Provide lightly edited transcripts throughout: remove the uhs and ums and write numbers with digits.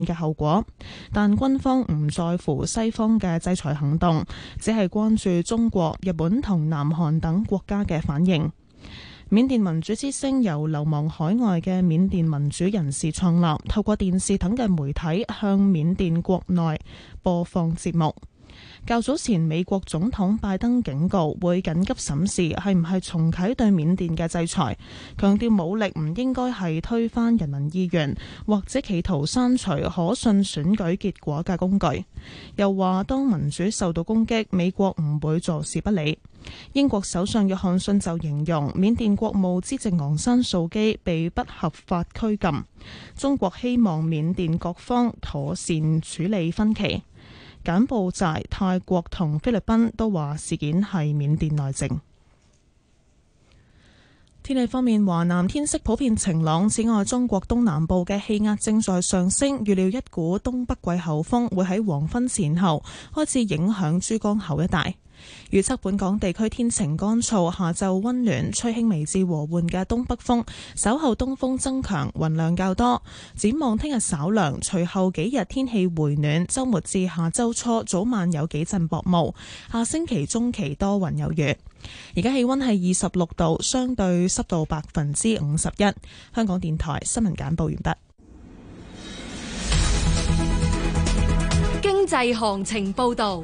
嘅後果，但軍方唔在乎西方嘅制裁行動，只係關注中國、日本同南韓等國家嘅反應。緬甸民主之聲由流亡海外嘅緬甸民主人士創立，透過電視等嘅媒體向緬甸國內播放節目。較早前，美國總統拜登警告會緊急審視係唔係重啟對緬甸嘅制裁，強調武力唔應該係推翻人民意願或者企圖刪除可信選舉結果嘅工具。又話當民主受到攻擊，美國唔會坐視不理。英國首相約翰遜就形容緬甸國務資政昂山素基被不合法拘禁。中國希望緬甸各方妥善處理分歧。柬埔寨、泰國同菲律賓都話事件係緬甸內政。天氣方面，華南天色普遍晴朗，此外中國東南部嘅氣壓正在上升，預料一股東北季候風會喺黃昏前後開始影響珠江口一帶。預測本港地區天晴乾燥，下晝溫暖，吹輕微至和緩嘅東北風，稍後東風增強，雲量較多。展望聽日稍涼，隨後幾日天氣回暖，週末至下週初早晚有幾陣薄霧，下星期中期多雲有雨。而家氣溫係26度，相對濕度51%。香港電台新聞簡報完畢。 經濟行情報道。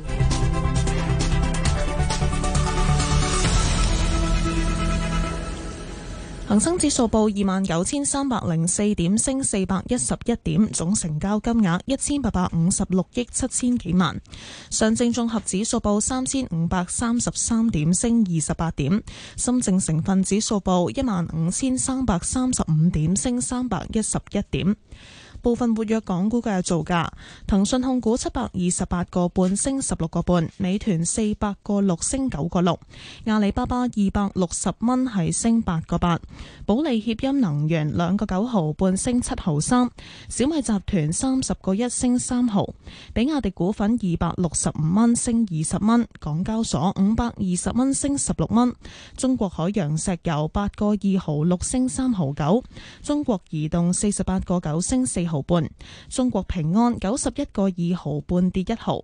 恒生指數報29,304點，升411點，總成交金額1856億7千幾萬。上證綜合指數報3533點，升28點。深證成分指數報15,335點，升311點。部分活躍港股嘅造價：騰訊控股728個半升16個半，美團400個6升9個6，阿里巴巴260蚊係升8個8，保利協鑫能源2個9毫半升7毫3，小米集團30個1升3毫，比亞迪股份265蚊升20蚊，港交所520蚊升16蚊，中國海洋石油8個2毫6升3毫9，中國移動48個9升4毫半，中國平安91個2毫半跌1毫。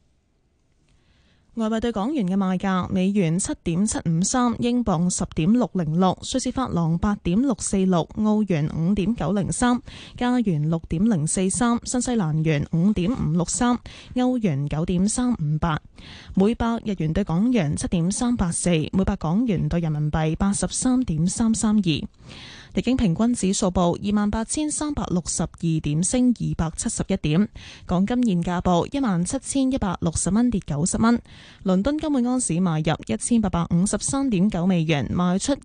外幣對港元嘅賣價：美元7.753，英鎊10.606，瑞士法郎8.646，澳元5.903，加元6.043，新西蘭元5.563，歐元9.358，每百日元對港元7.384，每百港元對人民幣83.332。日經平均指數報28,362點，升271點。港金現價報17,160蚊，跌90蚊。倫敦金每盎司買入1853.9美元，賣出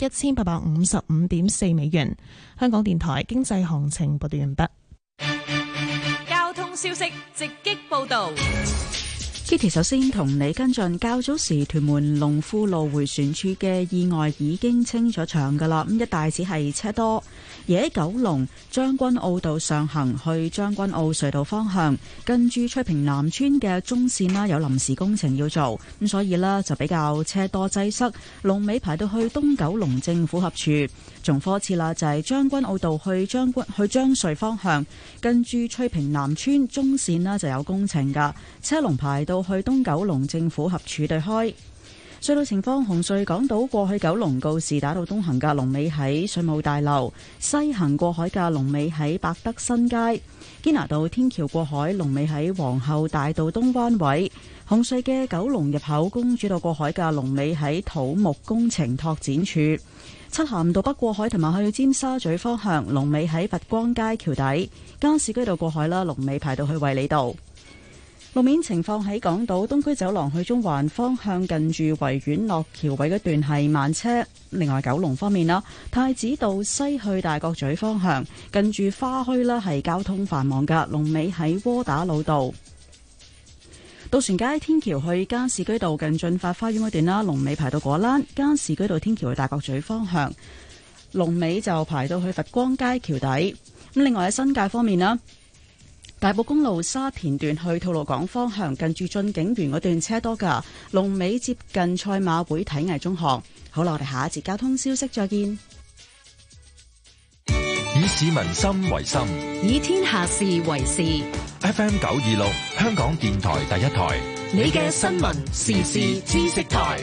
1855.4美元。香港電台經濟行情報道完畢。 交通消息直擊報道。 Kitty 首先同你跟進，較早時屯門龍富路迴旋處嘅意外已經清咗場㗎喇，咁一帶只係車多。而喺九龍將軍澳道上行去將軍澳隧道方向，跟住翠屏南村嘅中線啦，有臨時工程要做，咁所以呢就比較車多擠塞，龍尾排到去東九龍政府合署。重科次啦，就係將軍澳道去將隧方向，跟住翠屏南村中線啦就有工程噶，車龍排到去東九龍政府合署對開。隧道情況：紅隧港島過去九龍告士打道東行嘅龍尾喺水務大樓，西行過海嘅龍尾喺百德新街，堅拿道天橋過海龍尾喺皇后大道東灣位。紅隧嘅九龍入口公主道過海嘅龍尾喺土木工程拓展處。漆咸道北過海同埋去尖沙咀方向龍尾喺佛光街橋底，加士居道過海啦，龍尾排到去衛理道。路面情況喺港島東區走廊去中環方向，近住維園落橋位嗰段係慢車。另外九龍方面啦，太子道西去大角咀方向，近住花墟啦係交通繁忙噶，龍尾喺窩打老道。渡船街天橋去加士居道近駿發花園嗰段啦，龍尾排到果欄；加士居道天橋去大角咀方向，龍尾就排到去佛光街橋底。咁另外喺新界方面啦，大埔公路沙田段去吐露港方向，近住駿景園嗰段車多噶，龍尾接近賽馬會體藝中學。好啦，我哋下一節交通消息再見。 以市民心為心， 以天下事為事。 FM 926，香港電台第一台， 你嘅新聞時事知識台。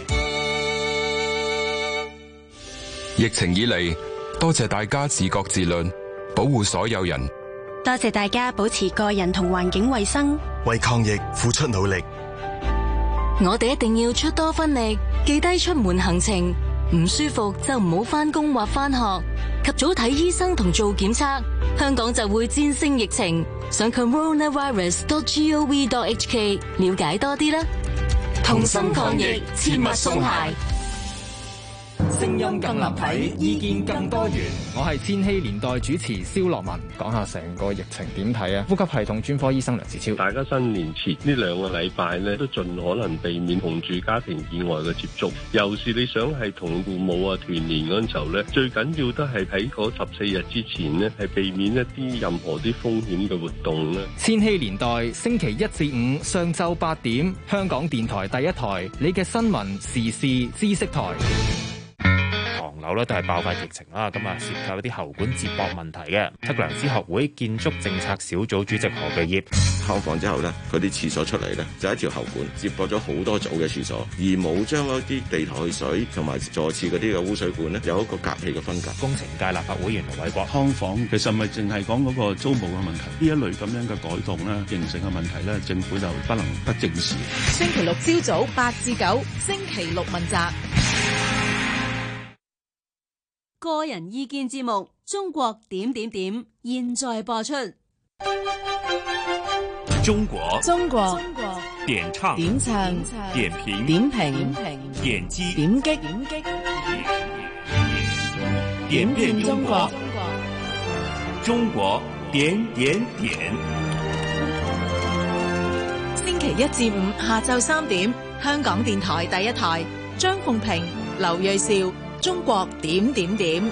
疫情以嚟，多謝大家自覺自律，保護所有人。 多謝大家保持個人同環境衛生， 為抗疫付出努力。 我哋一定要出多分力，記低出門行程，唔舒服就唔好返工或返學，及早睇醫生同做檢測，香港就會戰勝疫情。上 coronavirus.gov.hk 了解多啲啦。同心抗疫，切勿鬆懈。 聲音更立體，意見更多元。我係千禧年代主持蕭樂文，講下成個疫情點睇啊！呼吸系統專科醫生梁子超， 大家新年前呢2個禮拜呢，都盡可能避免同住家庭以外嘅接觸。尤其是你想係同父母啊團年嗰陣時候呢，最緊要都係喺嗰14日之前呢，係避免一啲任何啲風險嘅活動咧。 千禧年代星期1至5上晝8點，香港電台第一台，你嘅新聞時事知識台。 樓咧都係爆發疫情啦，咁啊涉及一啲喉管接駁問題嘅。德國良知學會建築政策小組主席何巨業， 開放之後呢，嗰啲廁所出嚟呢，就一條喉管接駁咗好多組嘅廁所，而冇將嗰啲地台水同埋坐廁嗰啲嘅污水管呢，有一個隔氣嘅分隔。 工程界立法會議員盧偉國， 劏房其實咪淨係講嗰個租務嘅問題，呢一類咁樣嘅改動咧，形成嘅問題咧，政府就不能不正視。 星期六朝早8至9，星期六問責。 個人意見節目《中國點點點》現在播出。 中國點唱點評點擊點遍中國點點點。 星期1至5下晝3點，香港電台第一台，張鳳平、劉銳紹。中國點點點。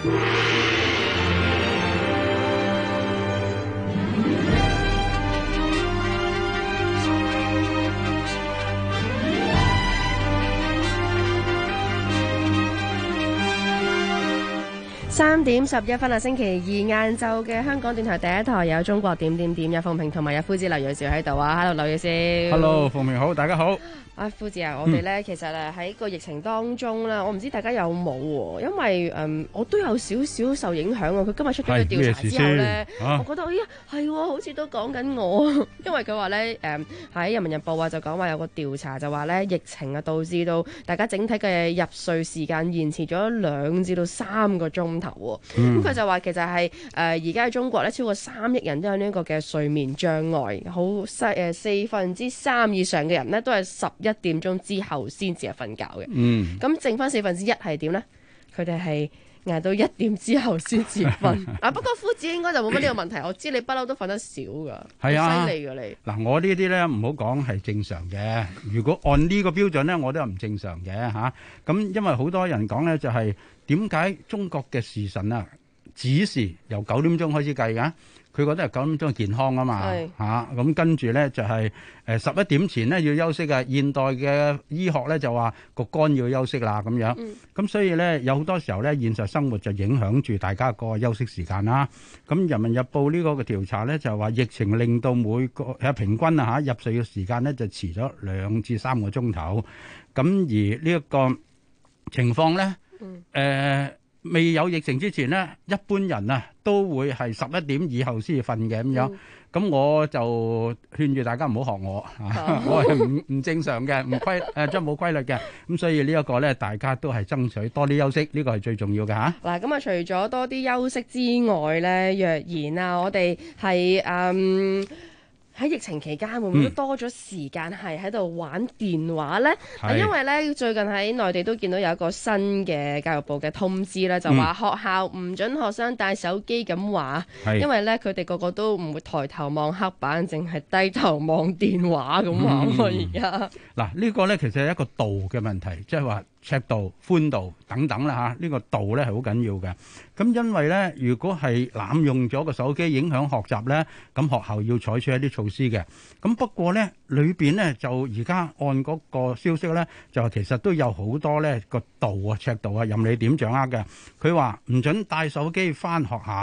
3點11分啊！星期2晏晝嘅香港電台第一台有中國點點點，有鳳平同埋有夫子劉銳紹喺度啊！ Hello 劉銳紹。 Hello 鳳平好，大家好。 啊，夫子啊，我哋咧其實喺個疫情當中咧，我唔知大家有冇喎，因為我都有少少受影響喎。佢今日出咗個調查之後咧，我覺得哎呀係喎，好似都講緊我，因為佢話咧喺人民日報啊就講話有個調查就話咧疫情啊導致到大家整體嘅入睡時間延遲咗2至到3個鐘頭喎。咁佢就話其實係而家喺中國咧超過3億人都有呢個嘅睡眠障礙，好4%以上嘅人咧都係11點鐘之後先至係瞓覺嘅，咁剩翻1/4係點呢？佢哋係捱到1點之後先至瞓。不過夫子應該就冇乜呢個問題，我知你不嬲都瞓得少噶，係啊，犀利噶你。嗱， 我呢啲咧唔好講係正常嘅，如果按呢個標準咧，我都係唔正常嘅嚇。咁因為好多人講咧，就係點解中國嘅時辰啊，子時由9點鐘開始計㗎？佢覺得係9點鐘健康啊嘛嚇，咁跟住咧就係11點前咧要休息嘅。現代嘅醫學咧就話個肝要休息啦咁樣，咁所以咧有好多時候咧現實生活就影響住大家個休息時間啦。咁人民日報呢個嘅調查咧就話疫情令到每個平均啊嚇入睡嘅時間咧就遲咗2至3個鐘頭。咁而呢一個情況咧未有疫情之前咧，一般人啊都會係11點以後先至瞓嘅咁樣。咁我就勸住大家唔好學我，我係唔正常嘅，即係冇規律嘅。咁所以呢一個咧，大家都係爭取多啲休息，呢個係最重要嘅嚇。 嗱，咁啊，除咗多啲休息之外咧，若然啊，我哋係喺疫情期間會唔會都多咗時間係喺度玩電話呢？因為咧最近喺內地都見到有一個新嘅教育部嘅通知咧，就話學校唔准學生帶手機咁話，因為咧佢哋個個都唔會抬頭望黑板，淨係低頭望電話咁話喎。而家嗱呢個咧其實係一個度嘅問題，即係話尺度、寬度等等啦嚇，呢個度咧係好緊要嘅。咁因為咧，如果係濫用咗個手機影響學習咧，咁學校要採取一啲措施嘅。咁不過咧，裏邊咧就而家按嗰個消息咧，就其實都有好多咧個度啊、尺度啊，任你點掌握嘅。佢話唔准帶手機返學校，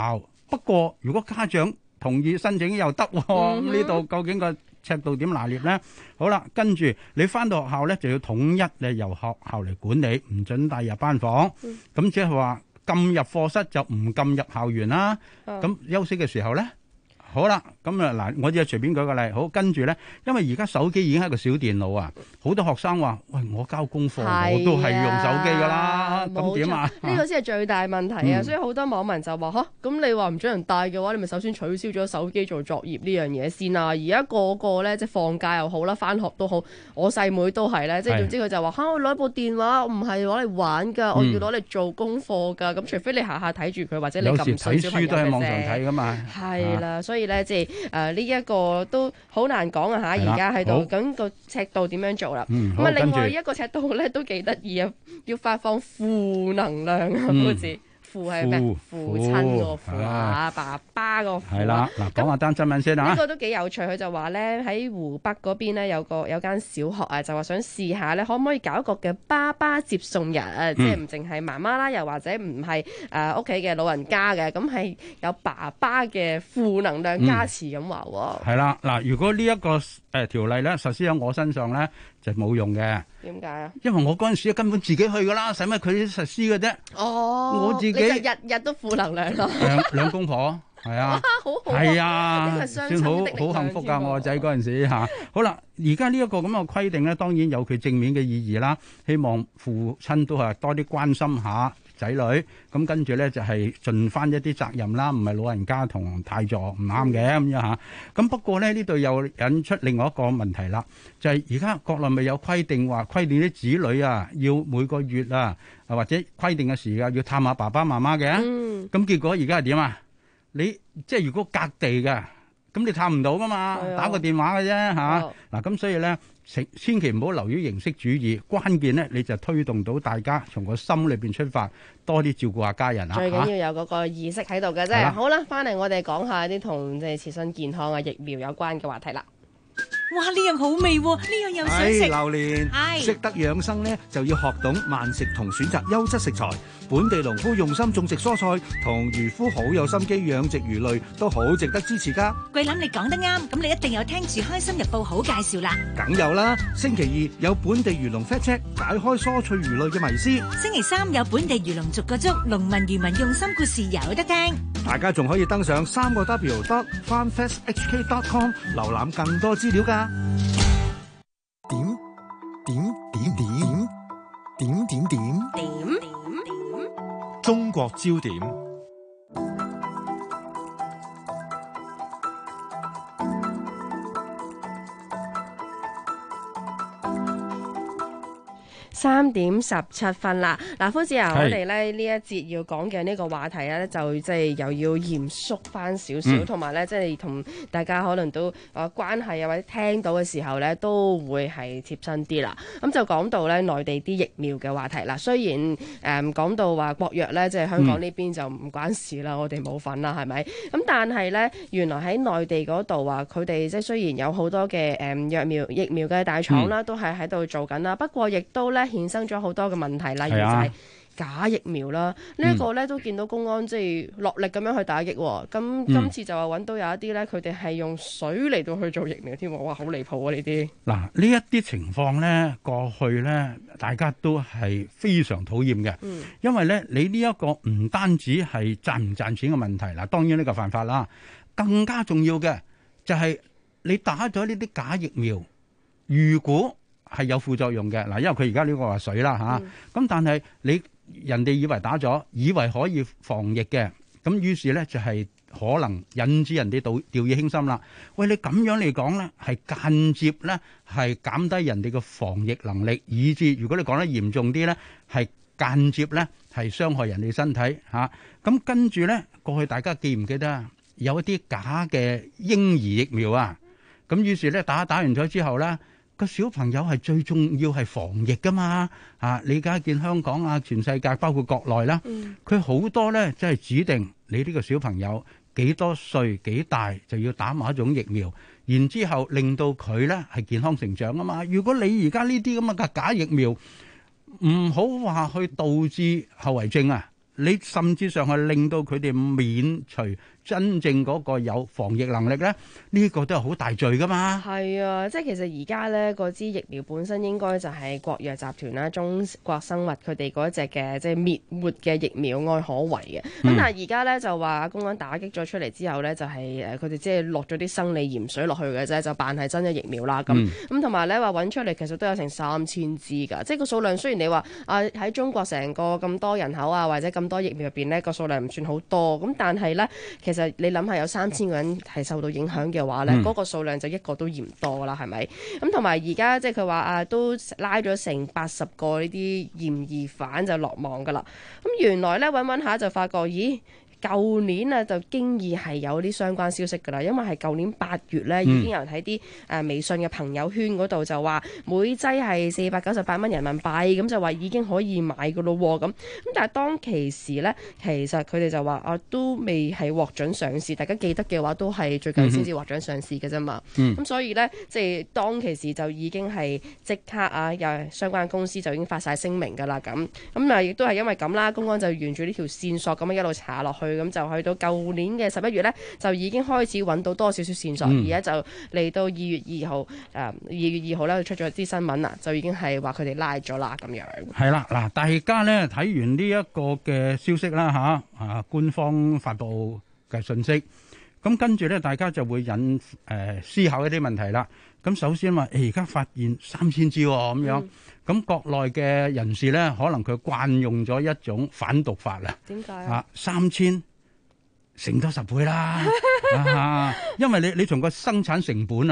不過如果家長同意申請又得喎，咁呢度究竟個尺度點拿捏呢？好啦，跟住你翻到學校呢，就要統一咧由學校嚟管理，唔准帶入班房。咁即係話禁入課室就唔禁入校園啦。咁休息嘅時候呢？好啦，咁啊嗱，我只係隨便舉個例。好，跟住咧，因為而家手機已經係個小電腦啊，好多學生話：喂，我交功課，我都係用手機㗎啦，咁點啊？ 呢個先係最大問題啊！所以好多網民就話：嚇，咁你話唔準人帶嘅話，你咪首先取消咗手機做作業呢樣嘢先啦。而家個個咧，即係放假又好啦，翻學都好，我細妹都係咧，即係總之佢就話：嚇，我攞部電話，我唔係攞嚟玩㗎，我要攞嚟做功課㗎。咁除非你下下睇住佢，或者你撳睇書都喺網上睇㗎嘛。 係啦，所以咧即係呢一個都好難講啊嚇！而家喺度咁個尺度點樣做啦？咁啊，另外一個尺度咧都幾得意啊，要發放負能量啊，好似。父係咩？父親個父啊，爸爸個父。 係啦，嗱，講下單新聞先啊。 呢個都幾有趣，佢就話咧喺湖北嗰邊咧有間小學啊，就話想試下咧，可唔可以搞一個嘅爸爸接送日啊？即係唔淨係媽媽啦，又或者唔係屋企嘅老人家嘅，咁係有爸爸嘅負能量加持咁話喎。 係啦，嗱，如果呢一個條例咧實施喺我身上咧，就冇用嘅。 點解啊？ 因為我嗰陣時根本自己去㗎啦，使乜佢實施嘅啫？ 哦， 我自己你就日日都負能量咯。 兩公婆係啊， 好好係啊， 算好幸福㗎！我個仔嗰陣時嚇。好啦，而家呢一個咁嘅規定咧，當然有佢正面嘅意義啦。希望父親都係多啲關心下仔女，咁跟住咧就係盡翻一啲責任啦，唔係老人家同太座唔啱嘅咁樣嚇。咁不過咧呢度又引出另外一個問題啦，就係而家國內咪有規定話規定啲子女啊要每個月啊或者規定嘅時間要探下爸爸媽媽嘅。咁結果而家係點啊？你即係如果隔地嘅，咁你探唔到噶嘛，打個電話嘅啫嚇。嗱咁所以咧，千祈唔好流於形式主義，關鍵咧你就推動到大家從個心裏邊出發，多啲照顧下家人啊。 最緊要有嗰個意識喺度嘅啫。好啦，翻嚟我哋講下啲同即係切身健康啊、疫苗有關嘅話題啦。 哇！呢樣好味喎，呢樣又想食。 榴蓮，識得養生呢，就要學懂慢食同選擇優質食材。本地農夫用心種植蔬菜，同漁夫好有心機養殖魚類，都好值得支持㗎。 桂林你講得啱，咁你一定有聽住《開心日報》好介紹啦。 梗有啦，星期二有本地漁農 fact check， 解開蔬菜魚類嘅迷思。 星期三有本地漁農逐個捉，農民漁民用心故事有得聽。 大家仲可以登上3w.farmfesthk.com 瀏覽更多資料㗎。 點中國焦點。 3:17啦。嗱，夫子啊，我哋咧呢一節要講嘅呢個話題咧，就即係又要嚴肅翻少少，同埋咧即係同大家可能都關係啊，或者聽到嘅時候咧都會係貼身啲啦。咁就講到咧內地啲疫苗嘅話題啦。雖然講到話國藥咧，即係香港呢邊就唔關事啦，我哋冇份啦，係咪？咁但係咧，原來喺內地嗰度話，佢哋即係雖然有好多嘅疫苗嘅大廠啦，都係喺度做緊啦，不過亦都咧衍生咗好多嘅問題，例如就係假疫苗啦。呢一個咧都見到公安即係落力咁樣去打擊。咁今次就話揾到有一啲咧，佢哋係用水嚟到去做疫苗添。哇，好離譜啊！呢啲嗱，呢一啲情況咧，過去咧大家都係非常討厭嘅。因為咧你呢一個唔單止係賺唔賺錢嘅問題啦，當然呢個犯法啦，更加重要嘅就係你打咗呢啲假疫苗，如果係有副作用嘅嗱，因為佢而家呢個話水啦嚇，咁但係人哋以為打咗，以為可以防疫嘅，咁於是咧就係可能引致人哋掉以輕心啦。喂，你咁樣嚟講咧，係間接咧係減低人哋嘅防疫能力，以致如果你講得嚴重啲咧，係間接咧係傷害人哋身體嚇。咁跟住咧，過去大家記唔記得啊？有一啲假嘅嬰兒疫苗啊，咁於是咧打完咗之後咧，個小朋友係最重要係防疫噶嘛啊！你而家見香港啊，全世界包括國內啦，佢好多咧即係指定你呢個小朋友幾多歲幾大就要打某一種疫苗，然之後令到佢咧係健康成長啊嘛。如果你而家呢啲咁嘅假疫苗唔好話去導致後遺症啊，你甚至上係令到佢哋免除真正嗰個有防疫能力咧，呢個都係好大罪噶嘛。 係啊，即係其實而家咧嗰支疫苗本身應該就係國藥集團啦、中國生物佢哋嗰一隻嘅即係滅活嘅疫苗愛可為嘅。咁但係而家咧就話公安打擊咗出嚟之後咧，就係佢哋即係落咗啲生理鹽水落去嘅啫，就扮係真嘅疫苗啦。咁同埋咧話揾出嚟其實都有成3000支㗎，即係個數量雖然你話喺中國成個咁多人口啊或者咁多疫苗入邊呢個數量唔算好多，咁但係咧其實你諗下有3000個人係受到影響嘅話咧，嗰個數量就一個都嫌多啦，係咪？咁同埋而家即係佢話都拉咗成80個呢啲嫌疑犯就落網㗎啦。咁原來咧揾下就發覺，咦？舊年啊就經已係有啲相關消息㗎啦，因為係舊年8月咧已經有人喺啲微信嘅朋友圈嗰度就話每劑係498蚊人民幣，咁就話已經可以買㗎咯喎。咁但係當其時咧，其實佢哋就話都未係獲准上市，大家記得嘅話都係最近先至獲准上市嘅啫嘛。咁所以咧即係當其時就已經係即刻有相關公司就已經發晒聲明㗎啦。咁亦都係因為咁啦，公安就沿住呢條線索咁樣一路查落去。咁就去到舊年嘅11月呢，就已經開始揾到多少少線索，而家就嚟到2月2號呢，出咗啲新聞啦，就已經係話佢哋拉咗啦咁樣。 係啦，嗱，大家呢睇完呢一個嘅消息啦官方發布嘅信息，咁跟住呢，大家就會思考一啲問題啦。咁首先話，而家發現3000支咁樣，咁國內嘅人士呢，可能佢慣用咗一種反毒法啦。 點解 ？3000乘多10倍啦，因為你從個生產成本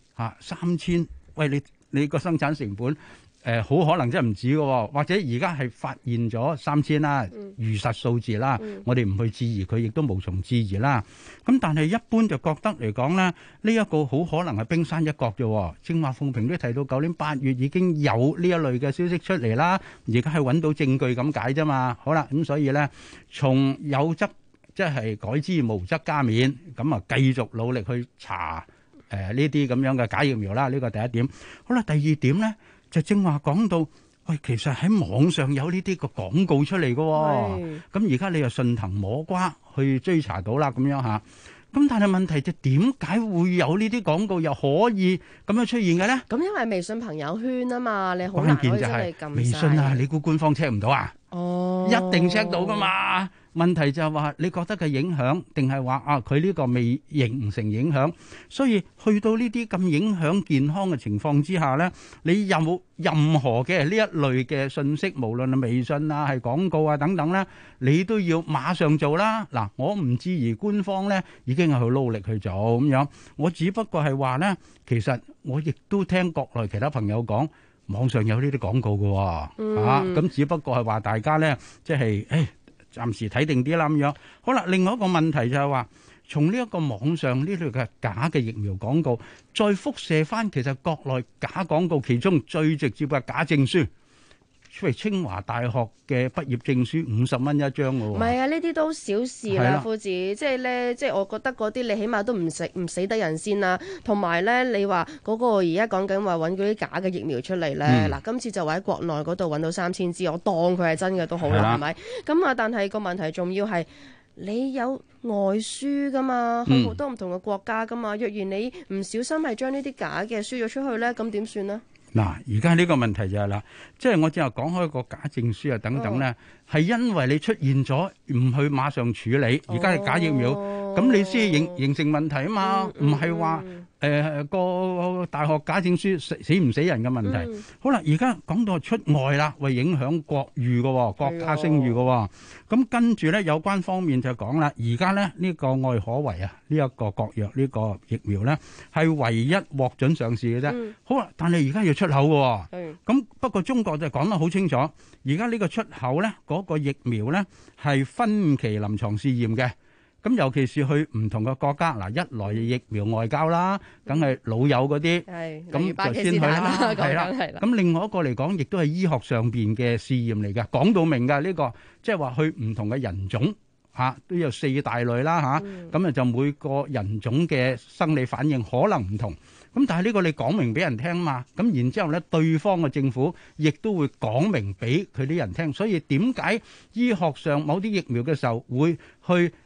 3000，喂你個生產成本好可能真係唔止嘅，或者而家係發現咗3000啦，如實數字啦，我哋唔去質疑佢，亦都無從質疑啦。咁但係一般就覺得嚟講咧，呢一個好可能係冰山一角啫。正話鳳萍都提到，舊年8月已經有呢一類嘅消息出嚟啦，而家係揾到證據咁解啫嘛。好啦，咁所以咧，從有則即係改之，無則加勉，咁繼續努力去查呢啲咁樣嘅假疫苗啦。呢個第一點。好啦，第二點咧就正話講到，喂，其實喺網上有呢啲個廣告出嚟嘅，咁而家你又順藤摸瓜去追查到啦，咁樣嚇。咁但係問題就點解會有呢啲廣告又可以咁樣出現嘅咧？ 咁因為微信朋友圈啊嘛，你好難可以真係撳晒。 微信啊，你估官方 check 唔到啊？一定 check 到噶嘛。問題就係話你覺得嘅影響，定係話佢呢個未形成影響，所以去到呢啲咁影響健康嘅情況之下咧，你有冇任何嘅呢一類嘅信息，無論係微信啊、係廣告啊等等咧，你都要馬上做啦。嗱，我唔質疑官方咧已經係去努力去做咁樣，我只不過係話咧，其實我亦都聽國內其他朋友講，網上有呢啲廣告嘅，咁只不過係話大家咧，即係暫時睇定啲啦咁樣。好啦，另外一個問題就係話，從呢一個網上呢類嘅假嘅疫苗廣告，再輻射翻其實國內假廣告，其中最直接嘅假證書，譬如清華大學嘅畢業證書50蚊一張嘅喎。 唔係啊，呢啲都小事啦，夫子。即係咧，即係我覺得嗰啲你起碼都唔死得人先啦。同埋咧，你話嗰個而家講緊話揾嗰啲假嘅疫苗出嚟咧，嗱，今次就話喺國內嗰度揾到3000支，我當佢係真嘅都好啦，係咪？咁但係個問題仲要係你有外輸噶嘛，去好多唔同嘅國家噶嘛。若然你唔小心係將呢啲假嘅輸咗出去咧，咁點算呢？ 嗱，而家呢個問題就係啦，即係我正話講開個假證書啊等等咧，係因為你出現咗唔去馬上處理，而家係假疫苗，咁你先形成問題啊嘛，唔係話個大學假證書死唔死人嘅問題。好啦，而家講到出外啦，會影響國譽嘅，國家聲譽嘅。咁跟住咧，有關方面就講啦，而家咧呢個愛可為啊，呢一個國藥呢個疫苗咧係唯一獲准上市嘅啫。好啦，但係而家要出口嘅。咁不過中國就講得好清楚，而家呢個出口咧嗰個疫苗咧係分期臨床試驗嘅。咁尤其是去唔同嘅國家，嗱，一來疫苗外交啦，梗係老友嗰啲，咁就先去啦，係啦。咁另外一個嚟講，亦都係醫學上邊嘅試驗嚟嘅，講到明㗎呢個，即係話去唔同嘅人種都有4大類啦咁就每個人種嘅生理反應可能唔同。咁但係呢個你講明俾人聽嘛，咁然之後咧，對方嘅政府亦都會講明俾佢啲人聽。所以點解醫學上某啲疫苗嘅時候會去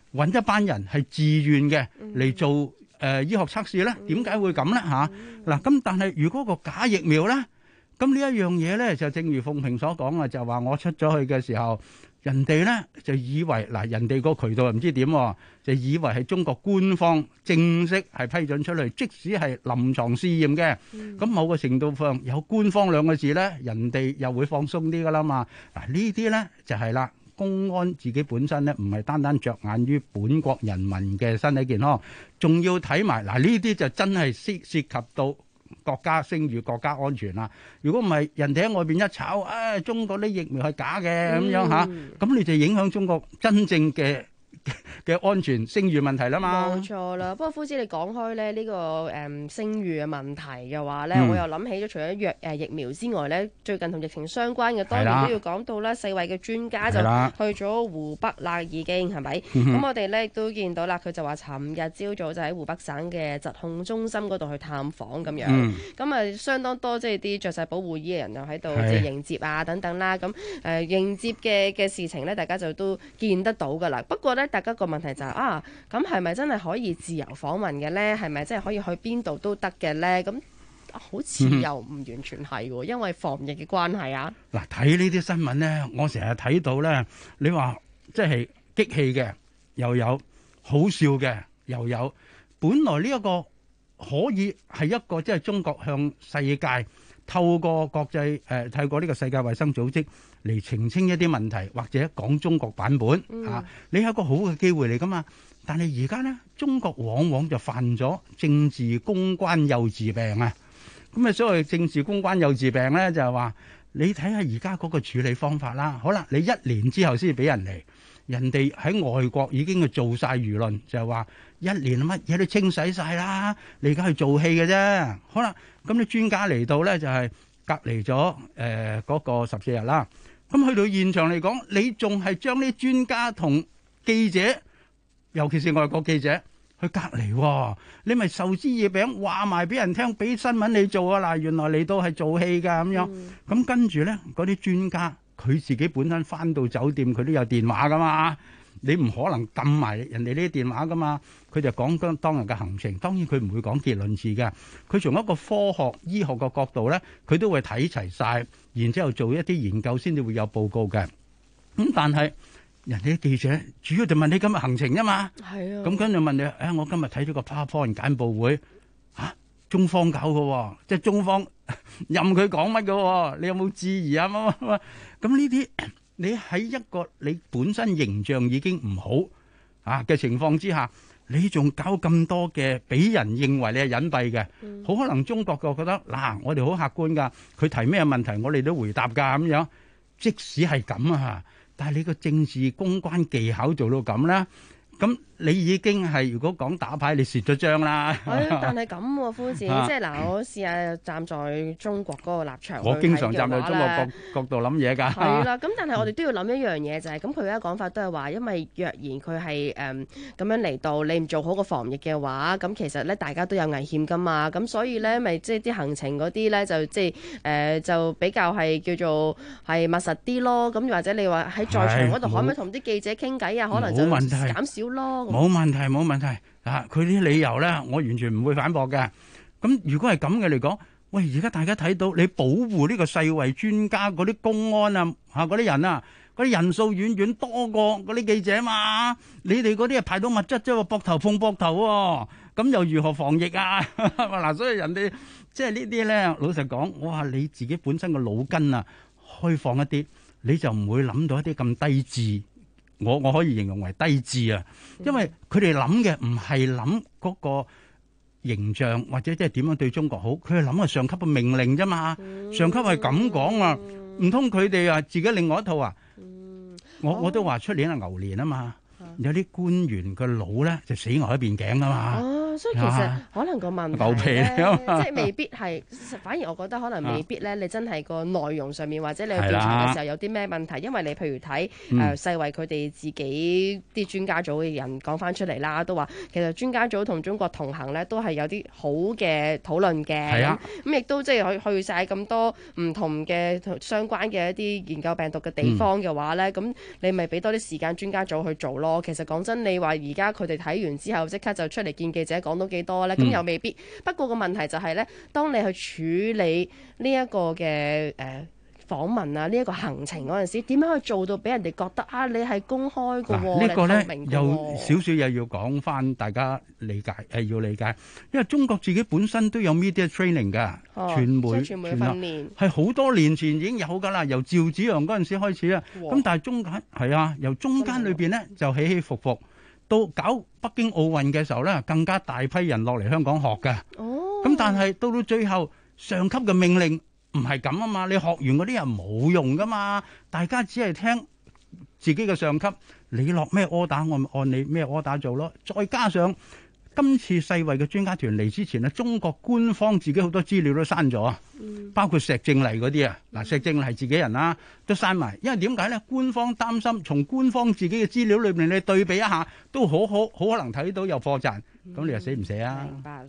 揾一班人係自願嘅嚟做醫學測試咧？點解會咁咧嚇？嗱，咁但係如果個假疫苗咧，咁呢一樣嘢咧就正如鳳萍所講啊，就話我出咗去嘅時候，人哋咧就以為人哋個渠道唔知點，就以為係中國官方正式係批准出嚟，即使係臨床試驗嘅，咁某個程度上有官方兩個字咧，人哋又會放鬆啲噶啦嘛。嗱，呢啲咧就係啦，公安自己本身咧唔係單單着眼於本國人民嘅身體健康，仲要睇埋嗱，呢啲就真係涉及到國家聲譽、國家安全啦。如果唔係，人哋喺外邊一炒，中國啲疫苗係假嘅咁樣嚇，咁你就影響中國真正嘅安全聲譽問題啦嘛。 冇錯啦。不過夫子你講開咧呢個聲譽嘅問題嘅話咧，我又諗起咗除咗疫苗之外咧，最近同疫情相關嘅當然都要講到啦。世衛嘅專家就去咗湖北啦，已經係咪？咁我哋咧都見到啦，佢就話尋日朝早就喺湖北省嘅疾控中心嗰度去探訪咁樣。咁啊相當多即係啲着晒保護衣嘅人又喺度即係迎接啊等等啦。咁迎接嘅事情咧，大家就都見得到㗎啦。不過咧，大家個問題就係咁係咪真係可以自由訪問嘅咧？係咪真係可以去邊度都得嘅咧？咁好似又唔完全係喎，因為防疫嘅關係啊。 嗱，睇呢啲新聞咧，我成日睇到咧，你話即係激氣嘅又有，好笑嘅又有。本來呢一個可以係一個即係中國向世界透過國際透過呢個世界衛生組織嚟澄清一啲問題，或者講中國版本你係一個好嘅機會嚟噶嘛。但係而家咧，中國往往就犯咗政治公關幼稚病啊。咁啊，所謂政治公關幼稚病咧，就係話你睇下而家嗰個處理方法啦。好啦，你1年之後先俾人嚟，人哋喺外國已經去做晒輿論，就係話1年乜嘢都清洗晒啦，你而家去做戲嘅啫。好啦，咁你專家嚟到咧就係隔離咗嗰個14日啦。咁去到現場嚟講，你仲係將啲專家同記者，尤其是外國記者去隔離喎，你咪授之以餅話埋俾人聽，俾新聞你做啊。嗱，原來嚟到係做戲㗎咁樣。咁跟住咧，嗰啲專家佢自己本身返到酒店，佢都有電話㗎嘛。你唔可能撳埋人哋呢啲電話㗎嘛。佢就講當日嘅行程，當然佢唔會講結論字嘅。佢從一個科學醫學嘅角度咧，佢都會睇齊晒，然之後做一啲研究先至會有報告嘅。咁但係人哋啲記者主要就問你今日行程啫嘛。係啊。咁跟住問你，我今日睇咗個 PowerPoint 簡報會，中方搞嘅，即係中方任佢講乜嘅，你有冇質疑啊？乜乜乜？咁呢啲你喺一個你本身形象已經唔好嘅情況之下，你仲搞咁多嘅俾人認為你係隱蔽嘅，好可能中國就覺得我哋好客觀㗎，佢提咩問題我哋都回答㗎咁樣。即使係咁啊，但係你個政治公關技巧做到咁啦，咁你已經係如果講打牌，你蝕咗張啦。 但係咁喎，夫子，即係嗱，我試下站在中國嗰個立場， 我經常站在中國角度諗嘢㗎。 係啦，咁但係我哋都要諗一樣嘢，就係咁佢而家講法都係話，因為若然佢係咁樣嚟到，你唔做好個防疫嘅話，咁其實咧大家都有危險㗎嘛。咁所以咧，咪即係啲行程嗰啲咧，就即係就比較係叫做係密實啲咯。咁或者你話喺在場嗰度可唔可以同啲記者傾偈啊？可能就減少咯。 冇問題佢啲理由咧，我完全唔會反駁嘅。咁如果係咁嘅嚟講，喂，而家大家睇到你保護呢個世衛專家嗰啲公安嗰啲人嗰啲人數遠遠多過嗰啲記者嘛。你哋嗰啲係排到密質啫喎，膊頭碰膊頭喎，咁又如何防疫啊？嗱，所以人哋即係呢啲咧，老實講，我話你自己本身個腦筋開放一啲，你就唔會諗到一啲咁低智。我可以形容為低智啊，因為佢哋諗嘅唔係諗嗰個形象或者即係點樣對中國好，佢係諗係上級嘅命令啫嘛。上級係咁講啊，唔通佢哋自己另外一套啊？我都話出年係牛年啊嘛，有啲官員個腦咧就死牛一邊頸啊嘛。 所以其實可能個問題咧，即係未必係，反而我覺得可能未必咧，你真係個內容上面或者你去調查嘅時候有啲咩問題，因為你譬如睇世衛佢哋自己啲專家組嘅人講翻出嚟啦，都話其實專家組同中國同行咧都係有啲好嘅討論嘅，咁亦都即係去晒咁多唔同嘅相關嘅一啲研究病毒嘅地方嘅話咧，咁你咪俾多啲時間專家組去做咯。其實講真，你話而家佢哋睇完之後即刻就出嚟見記者講到幾多咧？咁又未必。不過個問題就係咧，當你去處理呢一個嘅訪問啊，呢一個行程嗰陣時，點樣去做到俾人哋覺得啊，你係公開嘅喎？ 呢個咧有少少嘢要講翻，大家理解要理解，因為中國自己本身都有 media training 㗎，傳媒訓練係好多年前已經有㗎啦，由趙紫陽嗰陣時開始啊。咁但係中間係啊，由中間裏邊咧就起起伏伏。到搞北京奧運嘅時候咧，更加大批人落嚟香港學嘅。咁但係到最後上級嘅命令唔係咁啊嘛，你學完嗰啲人冇用噶嘛，大家只係聽自己嘅上級，你落咩 order， 我咪按你咩 order 做咯。再加上今次世衛嘅專家團嚟之前咧，中國官方自己好多資料都刪咗啊，包括石正麗嗰啲啊。嗱，石正麗係自己人啦，都刪埋。因為點解咧？官方擔心從官方自己嘅資料裏面你對比一下，都好可能睇到有破綻。咁你又死唔死啊？ 明白。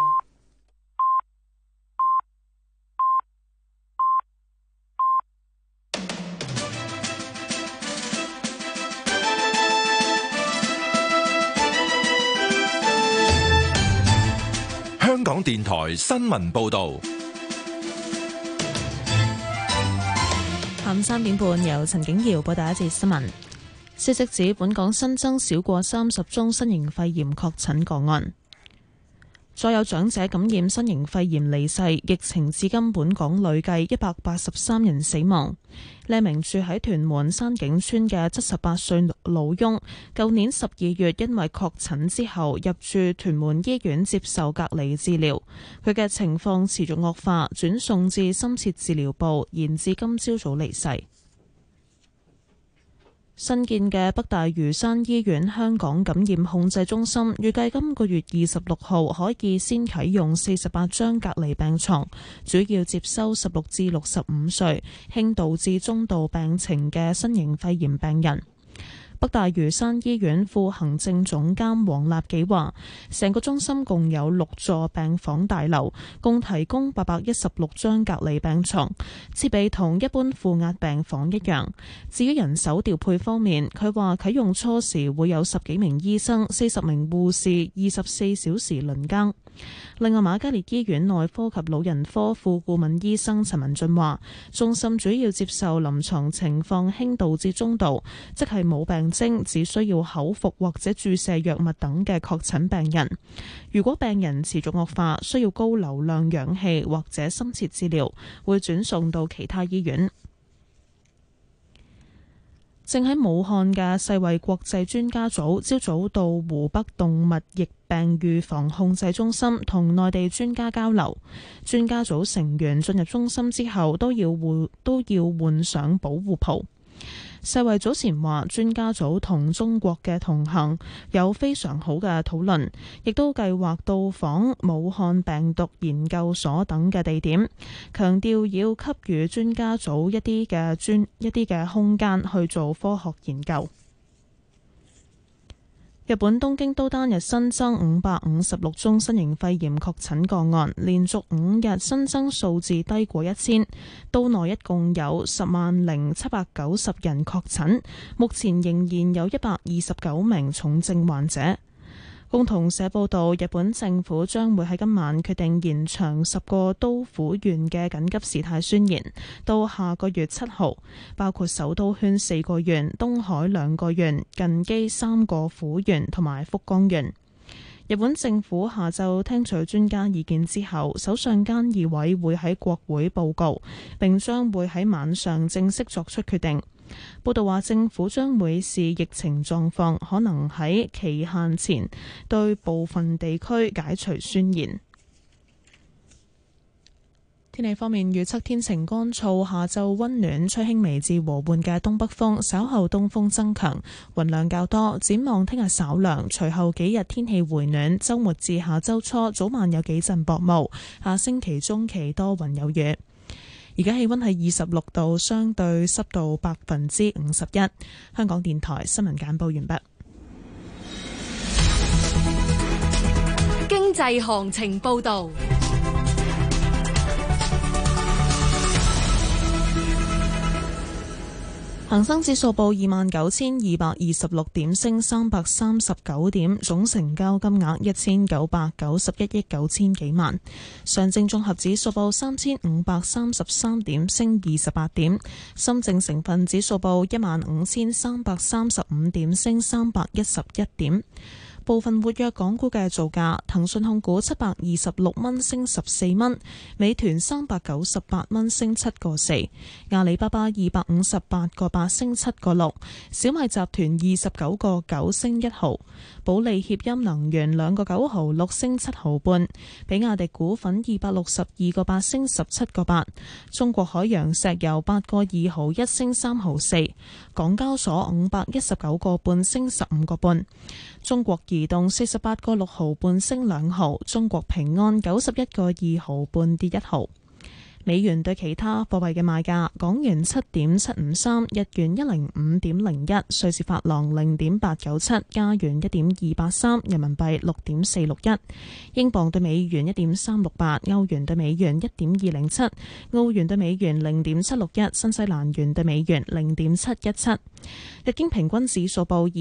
香港電台新聞報道， 下午3點半由陳景瑤報道一節新聞。消息指，本港新增少過30宗新型肺炎確診個案。再有長者感染新型肺炎離世，疫情至今本港累計183人死亡。呢名住喺屯門山景村嘅78歲老翁，舊年12月因為確診之後入住屯門醫院接受隔離治療，佢嘅情況持續惡化，轉送至深切治療部，延至今朝早離世。新建嘅北大嶼山醫院香港感染控制中心預計今個月26號可以先啟用48張隔離病床，主要接收16至65歲輕度至中度病情嘅新型肺炎病人。北大嶼山醫院副行政總監黃立己話，成個中心共有6座病房大樓，共提供816張隔離病床，設備同一般負壓病房一樣。至於人手調配方面，佢話啟用初時會有10幾名醫生、40名護士，24小時輪更。另外，瑪嘉烈醫院內科及老人科副顧問醫生陳文俊話，中心主要接受臨床情況輕度至中度，即係冇病徵，只需要口服或者注射藥物等嘅確診病人。如果病人持續惡化，需要高流量氧氣或者深切治療，會轉送到其他醫院。正喺武漢嘅世衛國際專家組朝早到湖北動物疫病預防控制中心同內地專家交流。專家組成員進入中心之後都要換上保護袍。世衛早前話，專家組同中國嘅同行有非常好嘅討論，亦都計劃到訪武漢病毒研究所等嘅地點，強調要給予專家組一啲嘅空間去做科學研究。日本東京都單日新增556宗新型肺炎確診個案，連續5日新增數字低過1000。都內一共有100790人確診，目前仍然有129名重症患者。共同社報道，日本政府將會喺今晚決定延長10個都府縣嘅緊急事態宣言到下個月7號，包括首都圈4個縣、東海2個縣、近畿3個府縣同埋福岡縣。日本政府下晝聽取專家意見之後，首相菅義偉會喺國會報告，並將會喺晚上正式作出決定。報道話，政府將會視疫情狀況，可能喺期限前對部分地區解除宣言。 天氣方面預測天晴乾燥，下晝溫暖，吹輕微至和緩嘅東北風，稍後東風增強，雲量較多。展望聽日稍涼，隨後幾日天氣回暖，週末至下週初早晚有幾陣薄霧，下星期中期多雲有雨。而家氣溫係26度，相對濕度51%。香港電台新聞簡報完畢。 經濟行情報道。 恒生指數報29,226點，升339點，總成交金額1,991億9千幾萬。上證綜合指數報3,533點，升28點。深證成分指數報15,335點，升311點。部分活躍港股嘅造價：騰訊控股726蚊升14蚊，美團398蚊升7個4，阿里巴巴258個8升7個6，小米集團29個9升1毫，保利協鑫能源2個9毫6升7毫半，比亞迪股份262個8升17個8，中國海洋石油8個2毫1升3毫4，港交所519個半升15個半。中國移動48個6毫半升2毫，中國平安91個2毫半跌1毫。美元對其他貨幣嘅賣價：港元7.753，日元105.01，瑞士法郎0.897，加元1.283，人民幣6.461，英鎊對美元1.368，歐元對美元1.207，澳元對美元0.761，新西蘭元對美元0.717。日經平均指數報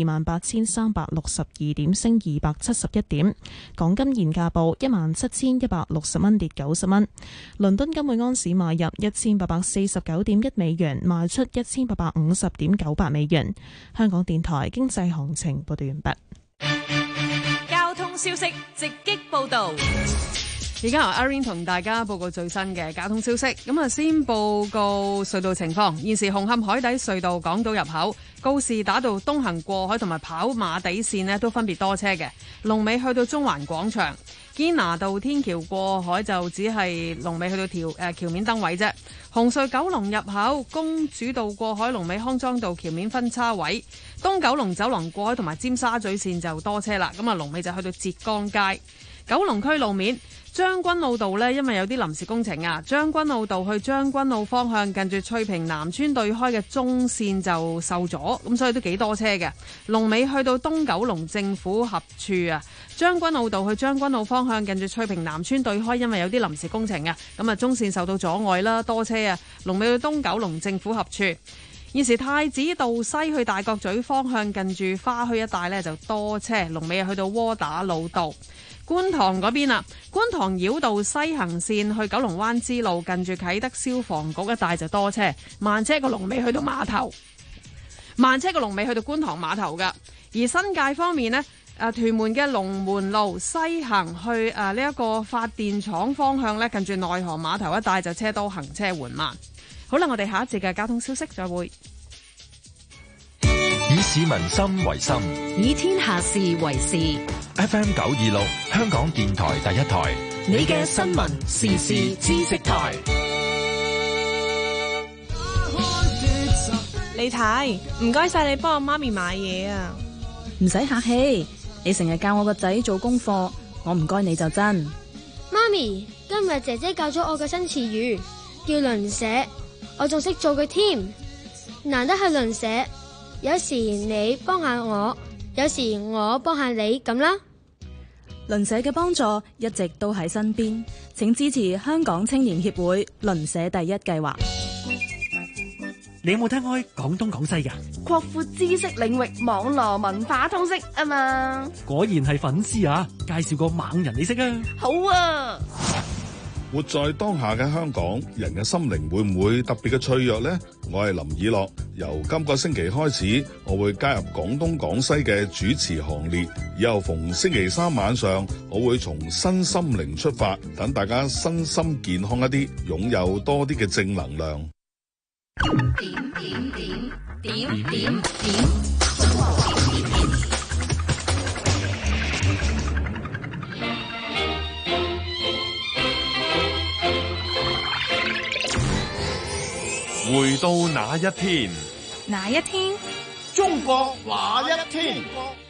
28,362點，升271點。港金現價報17,160蚊，跌90蚊。倫敦金每安士買入1849.1美元，賣出1850.98美元。香港電台經濟行情報道完畢。 交通消息直擊報道。 而家由阿 Rain 同大家報告最新嘅交通消息。咁啊，先報告隧道情況。現時紅磡海底隧道港島入口、告士打道東行過海同埋跑馬地線呢都分別多車嘅。龍尾去到中環廣場，堅拿道天橋過海就只係龍尾去到橋面燈位啫。紅隧九龍入口、公主道過海龍尾康莊道橋面分叉位，東九龍走廊過海同埋尖沙咀線就多車啦。咁啊，龍尾就去到浙江街。九龍區路面，將軍澳道呢，因為有啲臨時工程啊，將軍澳道去將軍澳方向近住翠屏南村對開嘅中線就受阻，咁所以都幾多車嘅。龍尾去到東九龍政府合署啊，將軍澳道去將軍澳方向近住翠屏南村對開，因為有啲臨時工程啊，咁啊中線受到阻礙啦，多車啊。龍尾去到東九龍政府合署。現時太子道西去大角咀方向近住花墟一帶呢，就多車，龍尾去到窩打老道。觀塘嗰邊啊，觀塘繞道西行線去九龍灣支路近住啟德消防局一帶就多車，慢車個龍尾去到碼頭，慢車個龍尾去到觀塘碼頭噶。而新界方面呢，屯門嘅龍門路西行去呢一個發電廠方向呢，近住內河碼頭一帶就車多，行車緩慢。好啦，我哋下一節嘅交通消息再會。 以市民心為心， 以天下事為事。 FM 926，香港電台第一台， 你嘅新聞時事知識台。 李太，唔該晒你幫我媽咪買嘢啊！ 唔使客氣，你成日教我個仔做功課，我唔該你就真。 媽咪，今日姐姐教咗我個新詞語，叫鄰舍，我仲識做佢添。難得係鄰舍，有時你幫下我，有時我幫下你咁啦。 鄰舍嘅幫助一直都喺身邊，請支持香港青年協會鄰舍第一計劃。 你有冇聽開廣東廣西㗎？ 擴闊知識領域，網絡文化通識啊嘛！ 果然係粉絲啊！介紹個猛人你識啊！ 好啊！ 活在當下嘅香港，人嘅心靈會唔會特別嘅脆弱呢？我係林以樂，由今個星期開始，我會加入廣東廣西嘅主持行列。以後逢星期三晚上，我會從身心靈出發，等大家身心健康一啲，擁有多啲嘅正能量。 點回到那一天， 哪一天？ 中國那一天。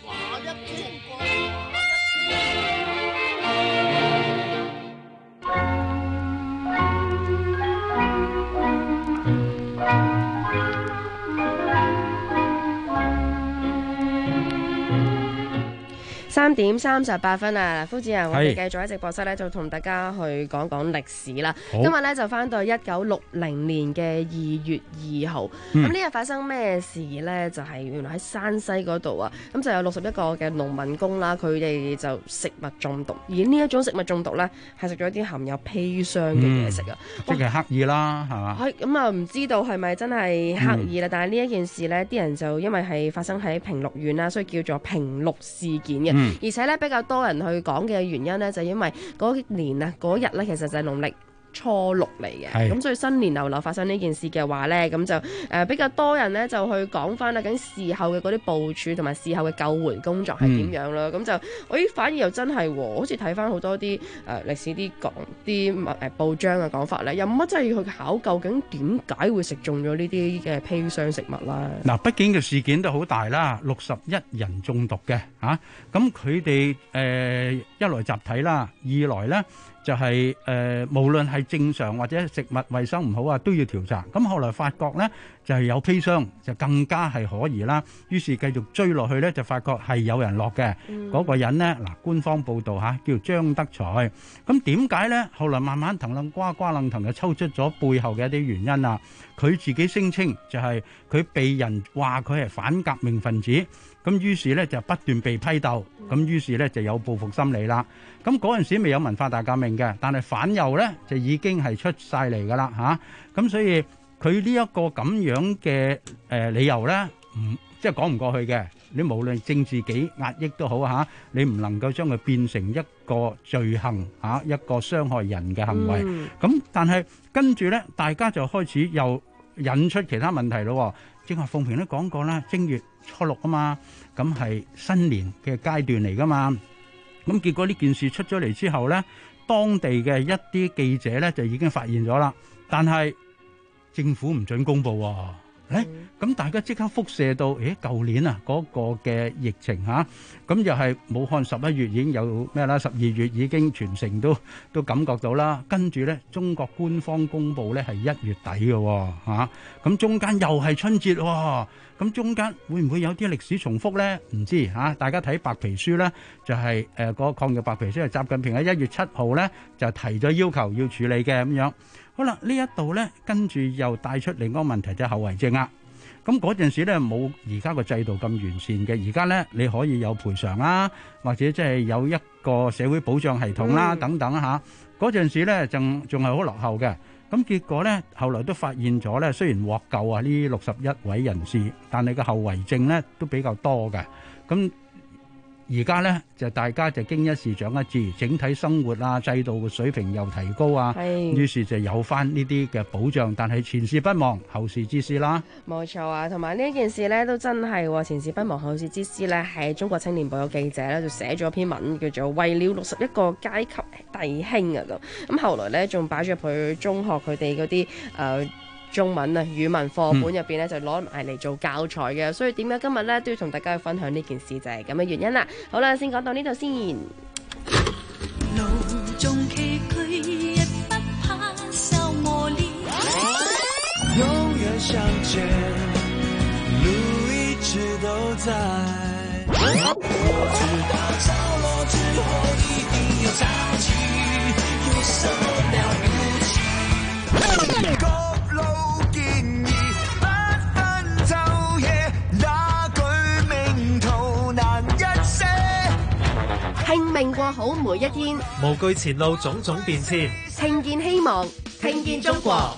3點38分啊！夫子啊，我哋繼續喺直播室咧，就同大家去講講歷史啦。今日咧就翻到1960年嘅2月2號。咁呢日發生咩事呢？就係原來喺山西嗰度啊，咁就有61個嘅農民工啦，佢哋就食物中毒。而呢一種食物中毒呢，係食咗一啲含有砒霜嘅嘢食啊， 即係刻意啦，係嘛？ 係咁啊，唔知道係咪真係刻意啦？但係呢一件事呢，啲人就因為係發生喺平陸縣啦，所以叫做平陸事件嘅。而且咧比較多人去講嘅原因咧，就因為嗰年啊嗰日咧，其實就係農曆初6嚟嘅，咁所以新年流流發生呢件事嘅話咧，咁就比較多人咧就去講翻啦，究竟事後嘅嗰啲部署同埋事後嘅救援工作係點樣啦，咁就反而又真係好似睇翻好多啲歷史啲講啲報章嘅講法咧，又冇乜真係去考究究竟點解會食中咗呢啲嘅砒霜食物啦。 嗱，畢竟嘅事件都好大啦，61人中毒嘅嚇，咁佢哋一來集體啦，二來咧就係無論係正常或者食物衛生唔好啊，都要調查。咁後來發覺呢，就係有砒霜，就更加係可疑啦。於是繼續追落去呢，就發覺係有人落嘅。嗰個人呢，嗱，官方報道嚇叫張德才。咁點解呢？後來慢慢騰楞瓜瓜楞騰就抽出咗背後嘅一啲原因啊。佢自己聲稱就係佢被人話佢係反革命分子。咁於是咧就不斷被批鬥，咁於是咧就有報復心理啦。咁嗰陣時未有文化大革命嘅，但係反右咧就已經係出晒嚟噶啦嚇。咁所以佢呢一個咁樣嘅理由咧，即係講唔過去嘅。你無論政治幾壓抑都好嚇，你唔能夠將佢變成一個罪行嚇，一個傷害人嘅行為。咁但係跟住咧，大家就開始又引出其他問題咯。正話鳳平都講過啦，正月初6啊嘛，咁係新年嘅階段嚟噶嘛。咁結果呢件事出咗嚟之後呢，當地嘅一啲記者呢就已經發現咗啦，但係政府唔准公佈喎。咁大家即刻輻射到，舊年啊嗰個嘅疫情嚇，咁又係武漢11月已經有咩啦，12月已經全城都感覺到啦。跟住呢，中國官方公佈呢係1月底嘅嚇，咁中間又係春節喎，咁中間會唔會有啲歷史重複呢？唔知嚇，大家睇白皮書呢，就係嗰個抗疫白皮書係習近平喺1月7號呢就提咗要求要處理嘅咁樣。好啦，呢一度呢，跟住又帶出另一個問題，就係後遺症啦。咁嗰陣時呢，冇而家個制度咁完善嘅，而家呢，你可以有賠償啦，或者即係有一個社會保障系統啦，等等嚇。嗰陣時呢，仲係好落後嘅。咁結果呢，後來都發現咗呢，雖然獲救啊呢61位人士，但係個後遺症呢都比較多嘅。咁而家呢，就大家就經一事長一智，整體生活啊制度嘅水平又提高啊，於是就有翻呢啲嘅保障，但係前事不忘後事之師啦。 冇錯啊，同埋呢件事呢都真係前事不忘後事之師呢，係中國青年報有記者呢就寫咗篇文叫做為了61個階級弟兄啊咁後來呢，仲擺咗入去中學佢哋嗰啲中文啊語文課本入邊咧就攞埋嚟做教材嘅，所以點解今日咧都要同大家去分享呢件事就係咁嘅原因啦。好啦，先講到呢度先。路中崎嶇亦不怕受磨練，永遠相見，路一直都在。我知道潮落之後一定有潮起，有什麼了不起？拼命過好每一天， 無懼前路種種變遷， 聽見希望，聽見中國。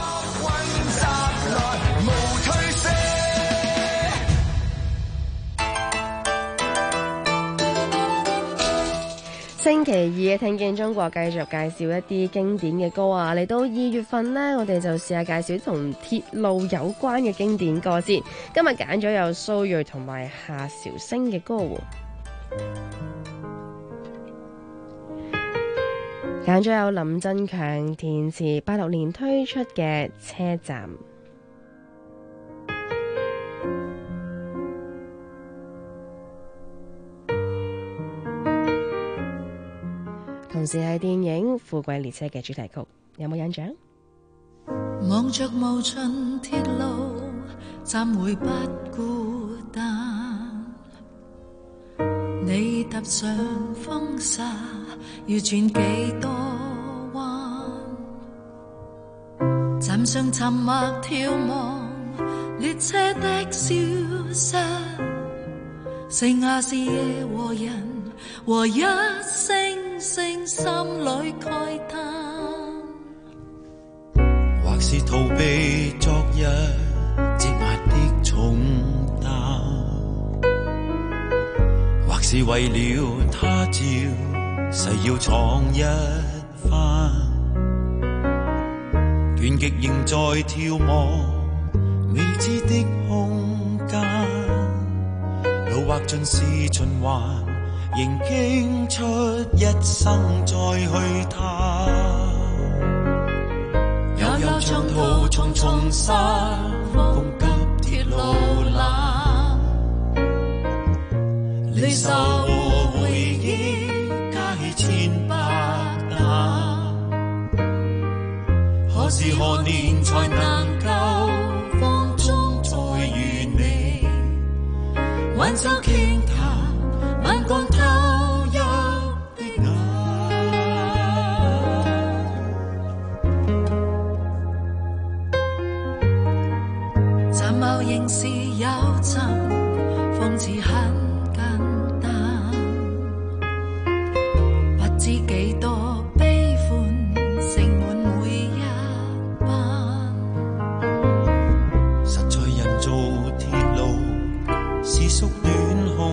星期二嘅聽見中國繼續介紹一啲經典嘅歌啊！嚟到2月份呢，我哋就試下介紹同鐵路有關嘅經典歌先。今日揀咗有蘇芮同埋夏韶聲嘅歌喎。揀咗有林振強填詞86年推出嘅《車站》。 同時係電影《富貴列車》嘅主題曲，有冇印象？ 望着無盡鐵路，暫會不孤單。你踏上風沙，要轉幾多彎？站上沉默眺望列車的消失，剩下是夜和人和一聲聲心裏慨嘆。 或是逃避昨日積壓的重擔，或是為了他朝誓要闖一番，倦極仍在眺望未知的空間，路劃盡是循環，仍傾出一生再去探。悠悠長途重重山，風急鐵路冷，離愁和回憶加起千百擔，何時何年才能夠風中再遇你？挽手傾談，晚光偷泣的眼。 暫貌仍是有陣諷刺很簡單，不知幾多悲歡盛滿每一班。 實在人造鐵路是縮短空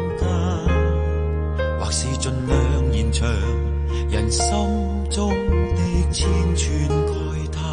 間，或是盡量延長人心中的千串慨嘆。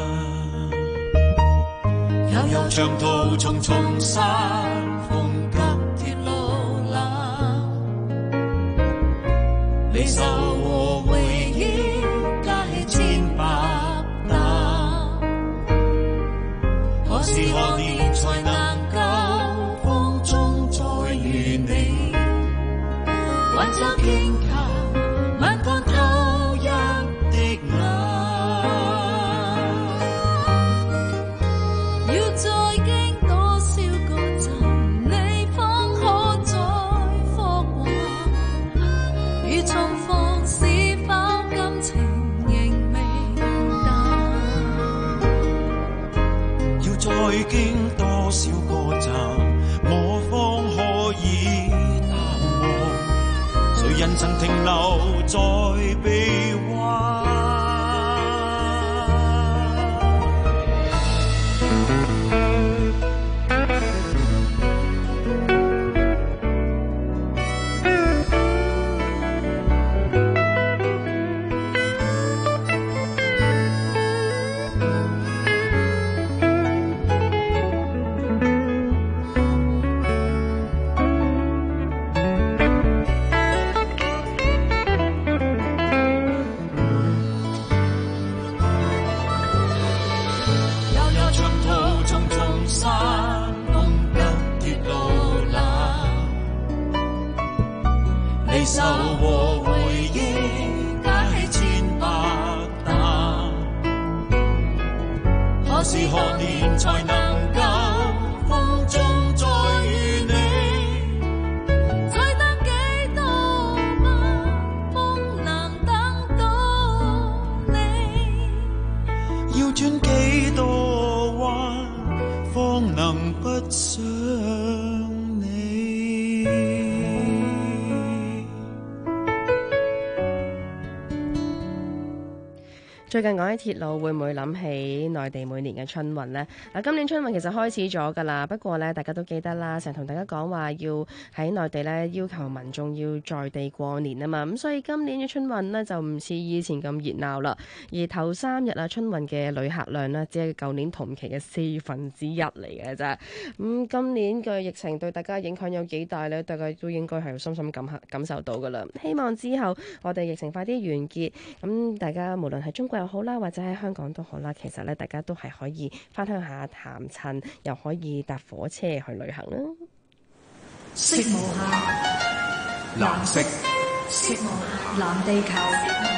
悠悠長途重重山，風急鐵路冷，離愁和回憶加起千百擔，何時何年才能夠風中再遇你？挽手傾談，晚光偷泣的眼。再經多少個站，我方可以淡忘？誰人曾停留在臂彎？愁和回憶加起千百擔，何時何年才能夠風中再遇你？再等幾多晚，風能等到你？要轉幾多彎，方能不想最近講起鐵路，會唔會諗起內地每年嘅春運呢？今年春運其實開始咗㗎啦，不過呢，大家都記得啦，成日同大家講話要喺內地呢要求民眾要在地過年啊嘛，咁所以今年嘅春運呢，就唔似以前咁熱鬧啦。而頭3日啊，春運嘅旅客量呢，只係舊年同期嘅1/4嚟嘅啫。今年嘅疫情對大家影響有幾大呢？大家都應該係深深感受到㗎啦。希望之後我哋疫情快啲完結，咁大家無論係中國好啦，或者喺香港都好啦，其實咧，大家都係可以返鄉下探親，又可以搭火車去旅行啦。 色無限，藍色。 色無限，藍地球。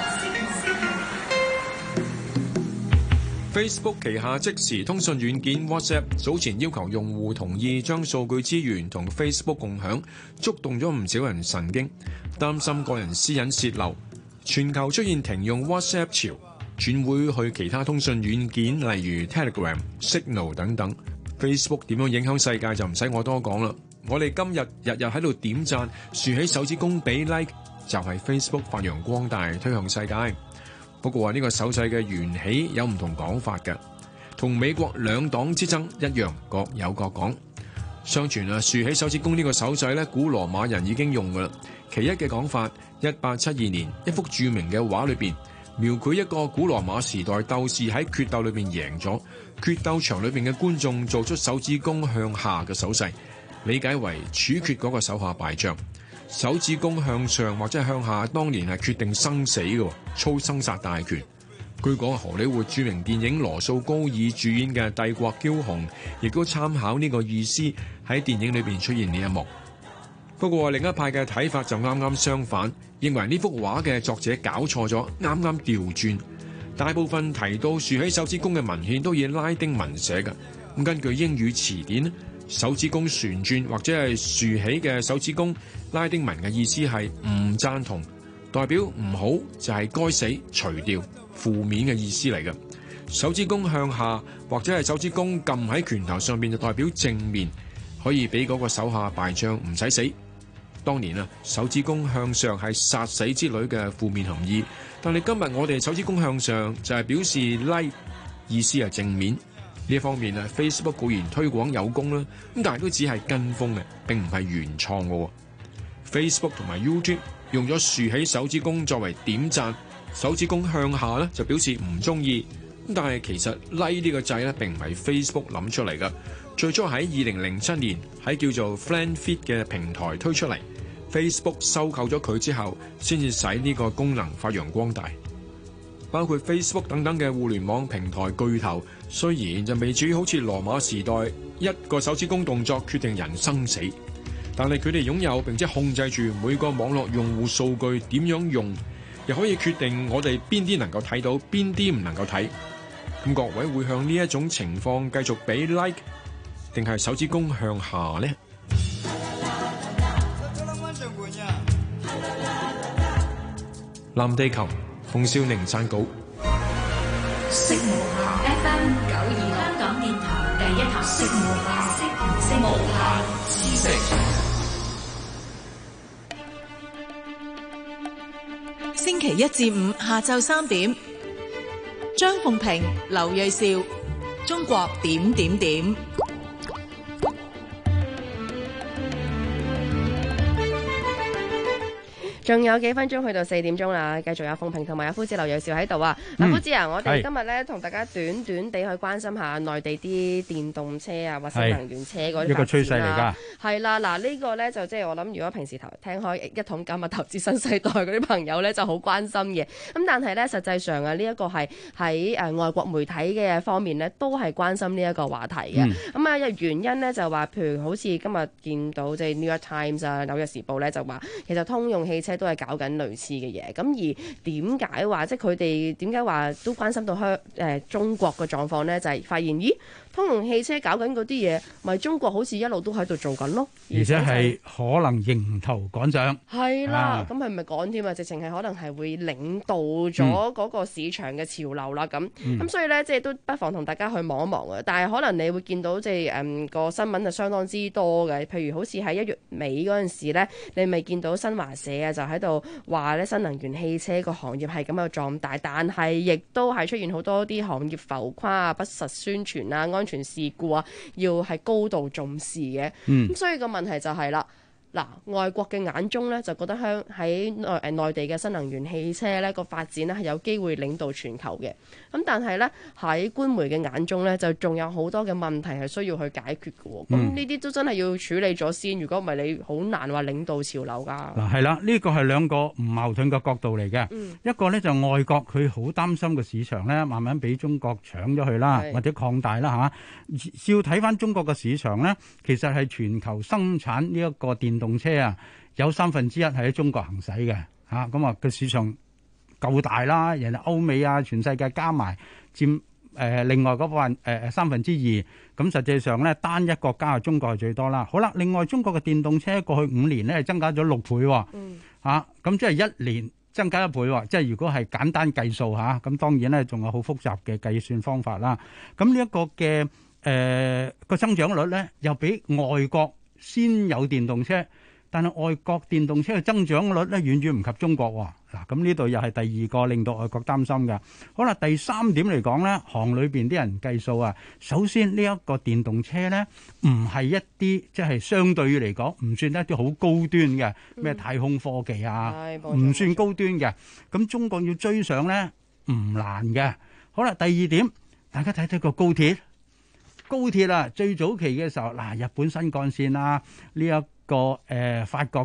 Facebook 旗下即時通訊軟件 WhatsApp 早前要求用戶同意將數據資源同 Facebook 共享，觸動咗唔少人神經，擔心個人私隱洩漏。全球出現停用 WhatsApp 潮，轉會去其他通訊軟件，例如 Telegram、Signal 等等。Facebook 點樣影響世界就唔使我多講啦。我哋今日日日喺度點讚，豎起手指公俾 like， 就係 Facebook 發揚光大推向世界。不過話呢個手勢嘅緣起有唔同講法嘅，同美國兩黨之爭一樣，各有各講。相傳豎起手指公呢個手勢咧，古羅馬人已經用噶啦。其一嘅講法，1872年一幅著名嘅畫裏邊，描繪一個古羅馬時代鬥士喺決鬥裏邊贏咗，決鬥場裏邊嘅觀眾做出手指公向下嘅手勢，理解為處決嗰個手下敗將。手指公向上或者係向下，當年係決定生死嘅，操生殺大權。據講荷里活著名電影羅素高爾主演嘅《帝國驕雄》亦都參考呢個意思喺電影裏邊出現呢一幕。不過另一派嘅睇法就啱啱相反，認為呢幅畫嘅作者搞錯咗，啱啱調轉。大部分提到豎起手指公嘅文獻都以拉丁文寫嘅。咁根據英語詞典，手指公旋轉或者係豎起嘅手指公，拉丁文嘅意思係唔贊同，代表唔好就係該死除掉，負面嘅意思嚟嘅。手指公向下或者係手指公撳喺拳頭上邊，就代表正面，可以俾嗰個手下敗將唔使死。當年啊，手指公向上係殺死之類嘅負面含義，但係今日我哋手指公向上就係表示 like， 意思係正面。呢一方面啊 ，Facebook 固然推廣有功啦，咁但係都只係跟風嘅，並唔係原創嘅。Facebook 同埋 YouTube 用咗豎起手指公作為點讚，手指公向下咧就表示唔中意。咁但係其實 like 呢個掣咧並唔係 Facebook 諗出嚟嘅，最初喺2007年喺叫做 FriendFeed 嘅平台推出嚟。Facebook 收購咗佢之後，先至使呢個功能發揚光大。包括 Facebook 等等嘅互聯網平台巨頭，雖然就未至於好似羅馬時代一個手指公動作決定人生死，但係佢哋擁有並且控制住每個網絡用戶數據點樣用，又可以決定我哋邊啲能夠睇到，邊啲唔能夠睇。咁各位會向呢一種情況繼續俾 like， 定係手指公向下呢？藍地球，馮少寧撰稿。 色無限 FM 92香港電台第一台，色無限知識。 星期一至五下晝3點，張鳳平、劉銳紹，中國點點點。 仲有幾分鐘去到4點鐘啦，繼續有鳳平同埋有夫子劉銳紹喺度啊！嗱，夫子啊，我哋今日咧同大家短短地去關心下內地啲電動車啊，或新能源車嗰啲發展啦。一個趨勢嚟㗎。係啦，嗱呢個咧就即係我諗，如果平時聽開一桶金啊，投資新世代嗰啲朋友咧就好關心嘅。咁但係咧實際上啊，呢一個係喺外國媒體嘅方面咧，都係關心呢一個話題嘅。咁啊原因咧就話，譬如好似今日見到即係 New York Times 啊、紐約時報咧就話，其實通用汽車都係搞緊類似嘅嘢，咁而點解話即係佢哋點解話都關心到中國嘅狀況呢？就係發現咦，通用汽車搞緊嗰啲嘢，咪中國好似一路都喺度做緊咯， 而且係可能迎頭趕上。 係啦，咁係咪趕添啊？直情係可能係會領導咗嗰個市場嘅潮流啦。咁所以呢，即係都不妨同大家去望一望啊。但係可能你會見到即係個新聞就相當之多嘅，譬如好似喺1月尾嗰陣時呢，你咪見到新華社啊，就喺度話咧新能源汽車個行業係咁樣壯大，但係亦都係出現好多啲行業浮誇啊、不實宣傳啊、安全事故啊，要係高度重視嘅。咁所以個問題就係啦。嗱，外國嘅眼中咧就覺得喺內地嘅新能源汽車咧個發展咧係有機會領導全球嘅。咁但係咧喺官媒嘅眼中咧就仲有好多嘅問題係需要去解決嘅。咁呢啲都真係要處理咗先，如果唔係你好難話領導潮流㗎。 嗱係啦，呢個係兩個唔矛盾嘅角度嚟嘅。一個咧就外國佢好擔心個市場咧慢慢俾中國搶咗去啦，或者擴大啦嚇。要睇翻中國嘅市場咧，其實係全球生產呢一個電動車啊，有1/3係喺中國行使嘅， 嚇，咁啊個市場夠大啦，人哋歐美啊，全世界加埋佔另外嗰2%，咁實際上咧單一國家中國係最多啦。好啦，另外中國嘅電動車過去5年咧增加咗6倍喎，咁即係1年增加1倍喎，即係如果係簡單計數嚇，咁當然咧仲有好複雜嘅計算方法啦。咁呢一個嘅個增長率咧又比外國先有電動車，但係外國電動車嘅增長率咧遠遠唔及中國喎。嗱，咁呢度又係第二個令到外國擔心嘅。好啦，第3點嚟講咧，行裏邊啲人計數啊，首先呢一個電動車咧唔係一啲即係相對嚟講唔算一啲好高端嘅咩太空科技啊，唔算高端嘅。咁中國要追上咧唔難嘅。好啦，第2點，大家睇睇個高鐵啊，最早期嘅時候嗱，日本新幹線啊，呢一個法國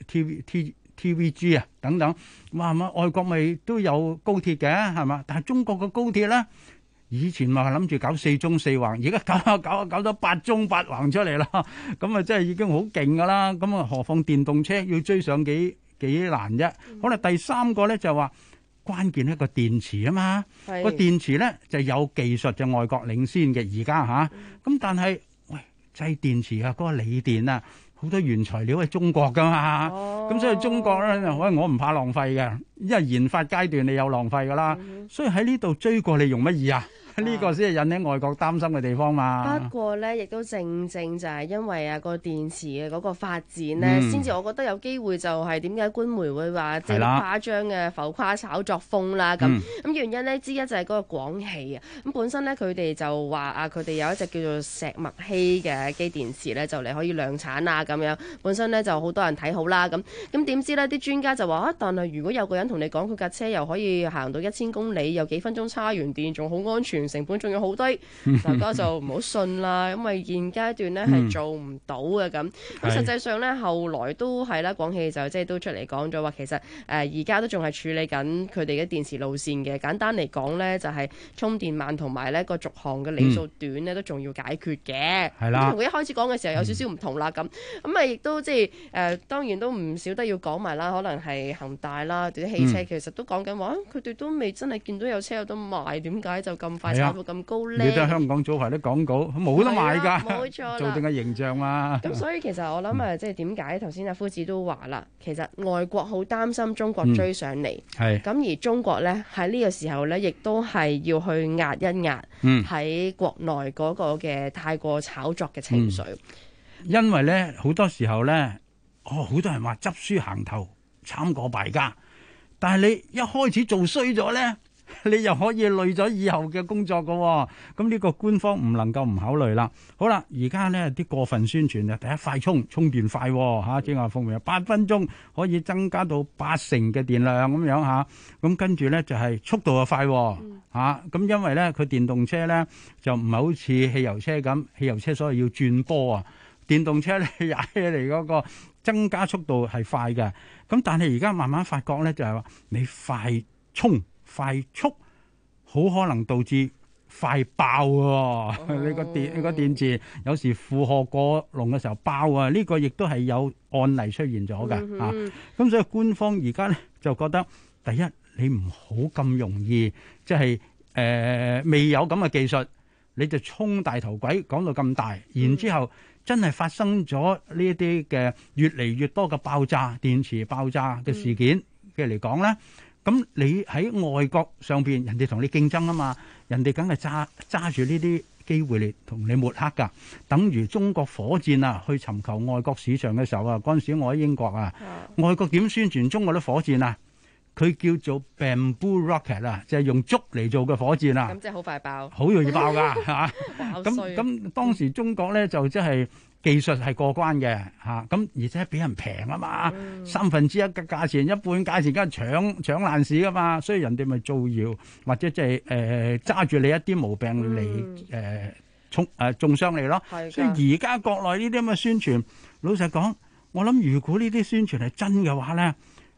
TVG 啊等等，哇外國咪都有高鐵嘅係嘛？但係中國嘅高鐵咧，以前話諗住搞4縱4橫，而家搞到8縱8橫出嚟啦，咁啊真係已經好勁噶啦。咁啊何況電動車要追上幾難啫？好啦，第3個咧就話關鍵係個電池啊嘛，個電池咧就有技術就外國領先嘅而家嚇，咁但係喂製電池啊嗰個鋰電啊。好多原材料係中國㗎嘛，咁所以中國咧，我唔怕浪費嘅，因為研發階段你有浪費㗎啦，所以喺呢度追過你用乜嘢啊？呢個先係引起外國擔心嘅地方嘛。 不過咧，亦都正就係因為個電池嘅嗰個發展咧，先至我覺得有機會就係點解官媒會話即係誇張嘅浮誇炒作風啦。咁原因咧之一就係嗰個廣汽啊。咁本身咧佢哋就話佢哋有一隻叫做石墨烯嘅機電池咧，就嚟可以量產啊咁樣。本身咧就好多人睇好啦。咁點知咧啲專家就話但係如果有個人同你講佢架車又可以行到1000公里，又幾分鐘叉完電，仲好安全。成本仲要好低，大家就唔好信啦，因為現階段咧係做唔到嘅咁。實際上咧，後來都係啦，廣汽就即係都出嚟講咗話，其實而家都仲係處理緊佢哋嘅電池路線嘅。簡單嚟講咧，就係充電慢同埋咧個續航嘅里數短咧，都仲要解決嘅。係啦，同佢一開始講嘅時候有少少唔同啦咁。咁啊，亦都即係當然都唔少得要講埋啦，可能係恒大啦，或者汽車其實都講緊話，佢哋都未真係見到有車有得賣，點解就咁快炒到咁高咧？你睇香港早排啲廣告冇得賣㗎， 冇錯， 做定個形象嘛。 咁所以其實我諗即係點解頭先阿夫子都話啦，其實外國好擔心中國追上嚟，咁而中國咧喺呢個時候咧，亦都係要去壓一壓喺國內嗰個嘅太過炒作嘅情緒。 因為咧好多時候咧，好多人話執輸行頭慘過敗家，但係你一開始做衰咗咧，你又可以累咗以後嘅工作㗎喎。咁呢個官方唔能夠唔考慮啦。好啦，而家呢啲過分宣傳啊，第一快充電快嚇，正話奉明8分鐘可以增加到80%嘅電量咁樣嚇。咁跟住呢就係速度又快嚇。咁因為呢佢電動車呢就唔係好似汽油車咁，汽油車所謂要轉波啊，電動車你踩起嚟嗰個增加速度係快嘅。咁但係而家慢慢發覺呢，就係話你快充快速好可能導致快爆喎。你個電池有時負荷過濃嘅時候爆啊！呢個亦都係有案例出現咗嘅嚇。咁所以官方而家咧就覺得，第一你唔好咁容易，即係未有咁嘅技術，你就衝大頭鬼講到咁大，然之後真係發生咗呢一啲嘅越嚟越多嘅爆炸電池爆炸嘅事件嘅嚟講咧。咁你喺外國上邊，人哋同你競爭啊嘛，人哋梗係揸住呢啲機會嚟同你抹黑㗎。等於中國火箭啊，去尋求外國市場嘅時候啊，嗰陣時我喺英國啊，外國點宣傳中國啲火箭啊？佢叫做 bamboo rocket 啊，就係用竹嚟做嘅火箭啊。 咁即係好快爆， 好容易爆㗎嚇。咁當時中國咧就即係技術係過關嘅嚇，咁而且比人平啊嘛，1/3嘅價錢，1半價錢，梗係搶爛市㗎嘛，所以人哋咪造謠或者即係揸住你一啲毛病嚟中傷你咯。所以而家國內呢啲咁嘅宣傳，老實講，我諗如果呢啲宣傳係真嘅話咧，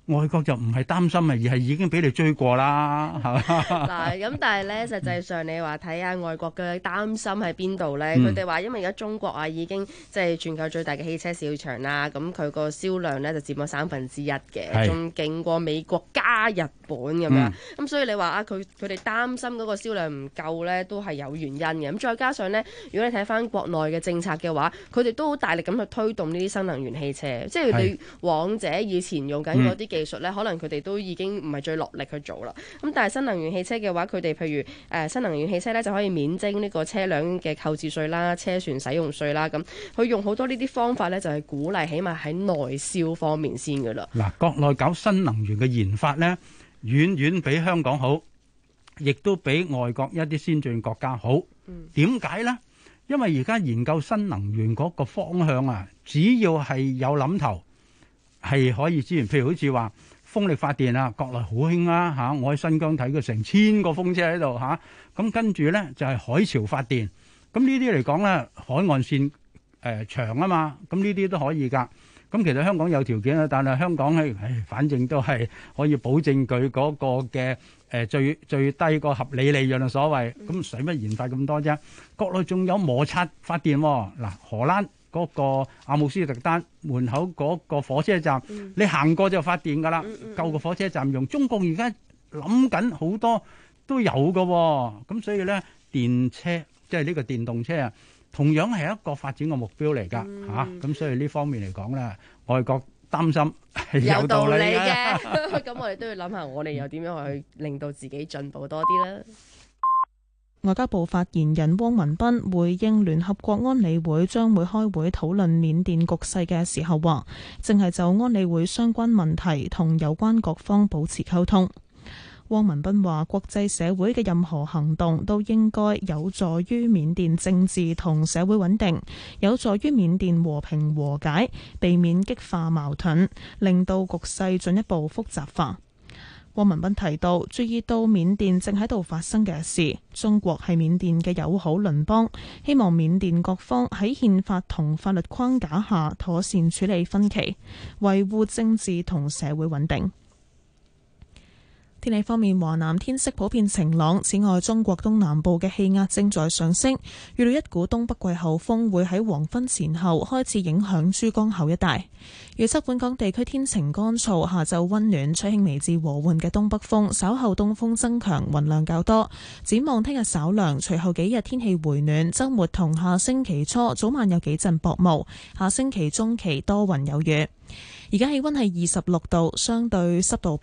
外國就唔係擔心啊，而係已經俾你追過啦，係嘛？ 嗱，咁但係咧，實際上你話睇下外國嘅擔心喺邊度咧？佢哋話因為而家中國啊已經即係全球最大嘅汽車市場啦，咁佢個銷量咧就佔咗1/3嘅，仲勁過美國加日本咁樣。咁所以你話啊，佢哋擔心嗰個銷量唔夠咧，都係有原因嘅。咁再加上咧，如果你睇翻國內嘅政策嘅話，佢哋都好大力咁去推動呢啲新能源汽車，即係你往者以前用緊嗰啲技術咧，可能佢哋都已經唔係最落力去做啦。咁但係新能源汽車嘅話，佢哋譬如新能源汽車咧就可以免徵呢個車輛嘅購置稅啦、車船使用稅啦。咁佢用好多呢啲方法咧，就係鼓勵起碼喺內銷方面先噶啦。 嗱，國內搞新能源嘅研發咧，遠遠比香港好，亦都比外國一啲先進國家好。點解咧？因為而家研究新能源嗰個方向啊，只要係有諗頭，係可以資源。譬如好似話風力發電啊，國內好興啦嚇。我喺新疆睇過成1000個風車喺度嚇。咁跟住咧就係海潮發電。咁呢啲嚟講咧，海岸線長啊嘛，咁呢啲都可以㗎。咁其實香港有條件啊，但係香港係反正都係可以保證佢嗰個嘅最低個合理利潤啊，所謂。咁使乜研發咁多啫？國內仲有摩擦發電喎。嗱，荷蘭嗰個阿姆斯特丹門口嗰個火車站，你行過就發電㗎啦，夠個火車站用。中國而家諗緊好多都有㗎喎，咁所以咧電車即係呢個電動車啊，同樣係一個發展嘅目標嚟㗎嚇。咁所以呢方面嚟講咧，外國擔心係有道理嘅。 咁我哋都要諗下，我哋又點樣去令到自己進步多啲啦。 外交部發言人汪文斌回應聯合國安理會將會開會討論緬甸局勢嘅時候話，正係就安理會相關問題同有關各方保持溝通。汪文斌話，國際社會嘅任何行動都應該有助於緬甸政治同社會穩定，有助於緬甸和平和解，避免激化矛盾，令到局勢進一步複雜化。汪文斌提到，注意到緬甸正喺度發生嘅事，中國係緬甸嘅友好鄰邦，希望緬甸各方喺憲法同法律框架下妥善處理分歧，維護政治同社會穩定。天氣方面，華南天色普遍晴朗，此外中國東南部嘅氣壓正在上升，預料一股東北季候風會喺黃昏前後開始影響珠江口一帶。預測本港地區天晴乾燥，下晝溫暖，吹輕微至和緩嘅東北風，稍後東風增強，雲量較多。展望聽日稍涼，隨後幾日天氣回暖，週末同下星期初早晚有幾陣薄霧，下星期中期多雲有雨。而家氣溫係26度，相對濕度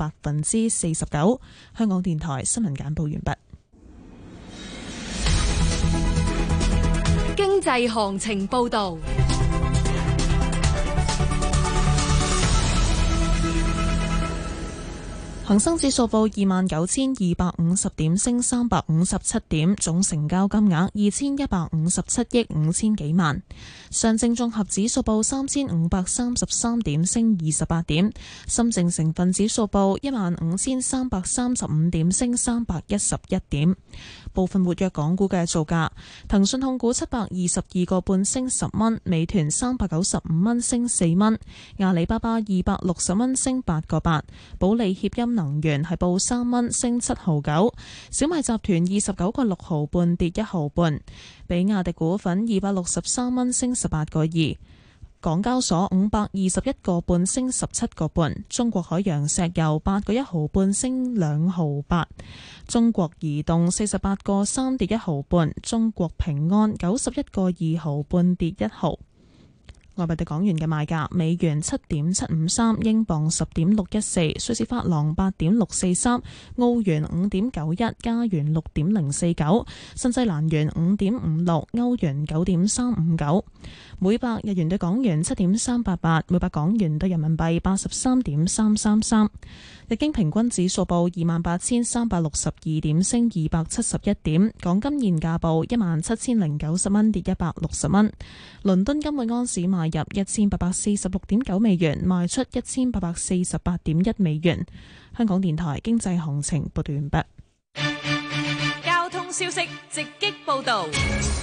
49%。香港電台新聞簡報完畢。 經濟行情報道。 恒生指數報29,250點，升357點，總成交金額2157億5千幾萬。上證綜合指數報3533點，升28點。深證成分指數報15,335點，升311點。部分活躍港股嘅造價：騰訊控股722個半升10蚊，美團395蚊升4蚊，阿里巴巴260蚊升8個8，保利協鑫能源係報3蚊升7毫9，小米集團29個6毫半跌1毫半，比亞迪股份263蚊升18個2。港交所521個半升17個半，中國海洋石油8個1毫半升2毫8，中國移動48個3跌1毫半，中國平安91個2毫半跌1毫。外幣對港元嘅賣價：美元7.753，英鎊10.614，瑞士法郎8.643，澳元5.91，加元6.049，新西蘭元5.56，歐元9.359。每百日元對港元7.388，每百港元對人民幣83.333。日經平均指數報28,362點，升271點。港金現價報17,090蚊，跌160蚊。倫敦金每盎司買入1,846.9美元，賣出1,848.1美元。香港電台經濟行情報道完畢。 交通消息直擊報道。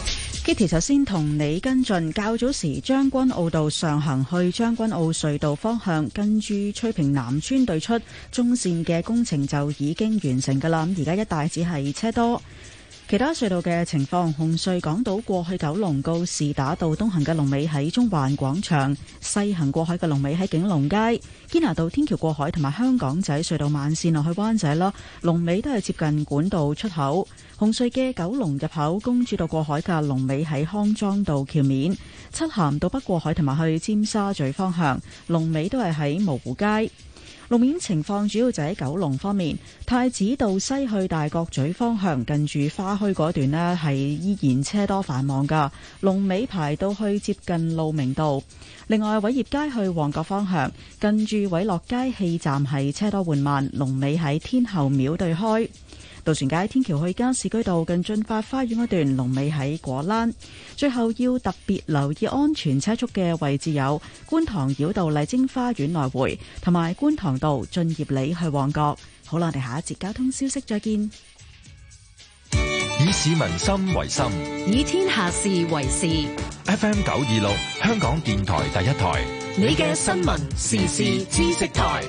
Kitty 就先同你跟進，較早時將軍澳道上行去將軍澳隧道方向，跟住翠屏南村對出中線嘅工程就已經完成㗎啦，而家一帶只係車多。其他隧道嘅情況，紅隧港島過去九龍告士打道東行嘅龍尾喺中環廣場，西行過海嘅龍尾喺景隆街，堅拿道天橋過海同埋香港仔隧道慢線落去灣仔啦，龍尾都係接近管道出口。紅隧嘅九龍入口公主道過海嘅龍尾喺康莊道橋面，漆咸道北過海同埋去尖沙咀方向，龍尾都係喺蕪湖街。路面情況主要就喺九龍方面，太子道西去大角咀方向近住花墟嗰段呢係依然車多繁忙噶，龍尾排到去接近路明道。另外，偉業街去旺角方向近住偉樂街氣站係車多緩慢，龍尾喺天后廟對開。渡船街天橋去加士居道近駿發花園一段龍尾喺果欄。最後要特別留意安全車速嘅位置有觀塘繞道麗晶花園來回同埋觀塘道駿業里去旺角。好啦，我哋下一節交通消息再見。 以市民心為心， 以天下事為事。 FM 926香港電台第一台， 你嘅新聞時事知識台。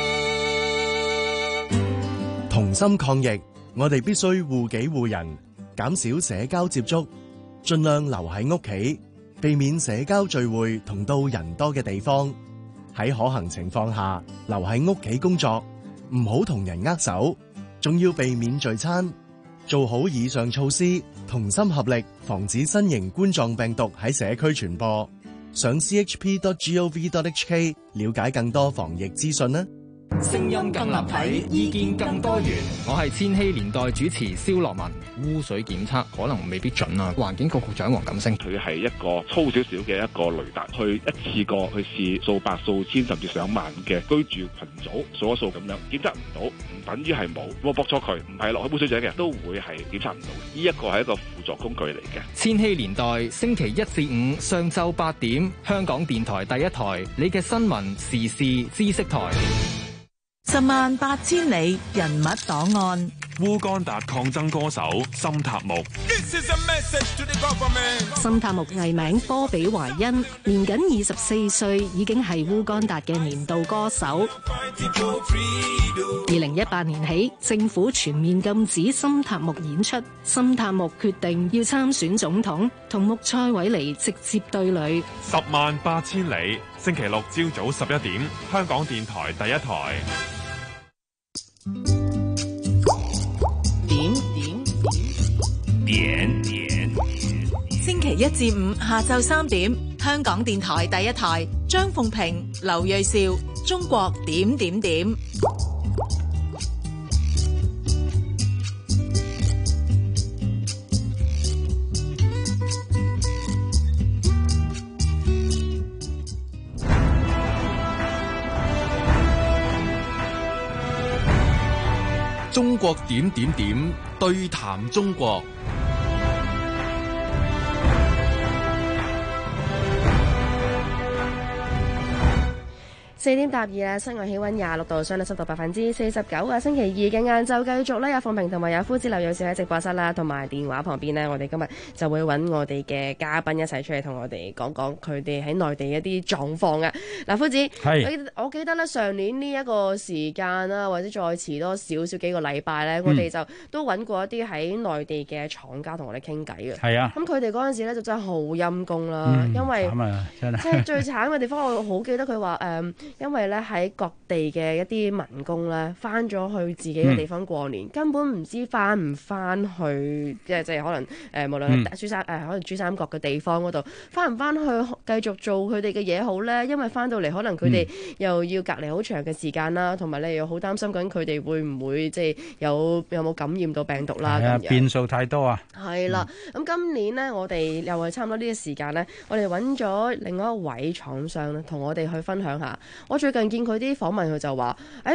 同心抗疫，我哋必須護己護人，減少社交接觸，盡量留喺屋企，避免社交聚會同到人多嘅地方。喺可行情況下，留喺屋企工作，唔好同人握手，仲要避免聚餐。做好以上措施，同心合力，防止新型冠狀病毒喺社區傳播。上 chp.gov.hk 了解更多防疫資訊啦。 聲音更立體，意見更多元。我係千禧年代主持蕭樂文。污水檢測可能未必準啊。環境局局長黃錦星， 佢係一個粗少少嘅一個雷達，去一次過去試數百、數千甚至上萬嘅居住群組，數一數咁樣檢測唔到，唔等於係冇。我駁錯佢，唔係落去污水井嘅都會係檢測唔到。呢一個係一個輔助工具嚟嘅。 千禧年代星期一至五上晝8點，香港電台第一台，你嘅新聞時事知識台。 108000里人物檔案。 烏干達抗爭歌手森塔木。 森塔木藝名波比懷恩，年僅24歲，已經係烏干達嘅年度歌手。2018年起，政府全面禁止森塔木演出。森塔木決定要參選總統，同穆塞韋尼直接對壘。 108000里，星期六朝早11點，香港電台第一台。 點，星期一至五下晝3點，香港電台第一台，張鳳平、劉銳紹，中國點點點。 中國點點點，對談中國。 4點答2啦，室外氣溫26度，相對濕度49%啊。星期二嘅晏晝繼續咧，有鳳平同埋有夫子劉銳紹喺直播室啦，同埋電話旁邊呢，我哋今日就會揾我哋嘅嘉賓一齊出嚟同我哋講講佢哋喺內地一啲狀況啊。嗱，夫子，我記得咧上年呢一個時間啦，或者再遲多少少幾個禮拜咧，我哋就都揾過一啲喺內地嘅廠家同我哋傾偈嘅。係啊，咁佢哋嗰陣時咧就真係好陰功啦，因為即係最慘嘅地方，我好記得佢話因為咧喺各地嘅一啲民工咧，翻咗去自己嘅地方過年，根本唔知翻唔翻去，即係可能無論係可能珠三角嘅地方嗰度，翻唔翻去繼續做佢哋嘅嘢好咧？因為翻到嚟可能佢哋又要隔離好長嘅時間啦，同埋咧又好擔心緊佢哋會唔會即係有冇感染到病毒啦咁樣。 變數太多啊！係啦，咁今年呢，我哋又係差唔多呢個時間呢，我哋揾咗另外一位廠商咧，同我哋去分享下。我最近見佢啲訪問，佢就話：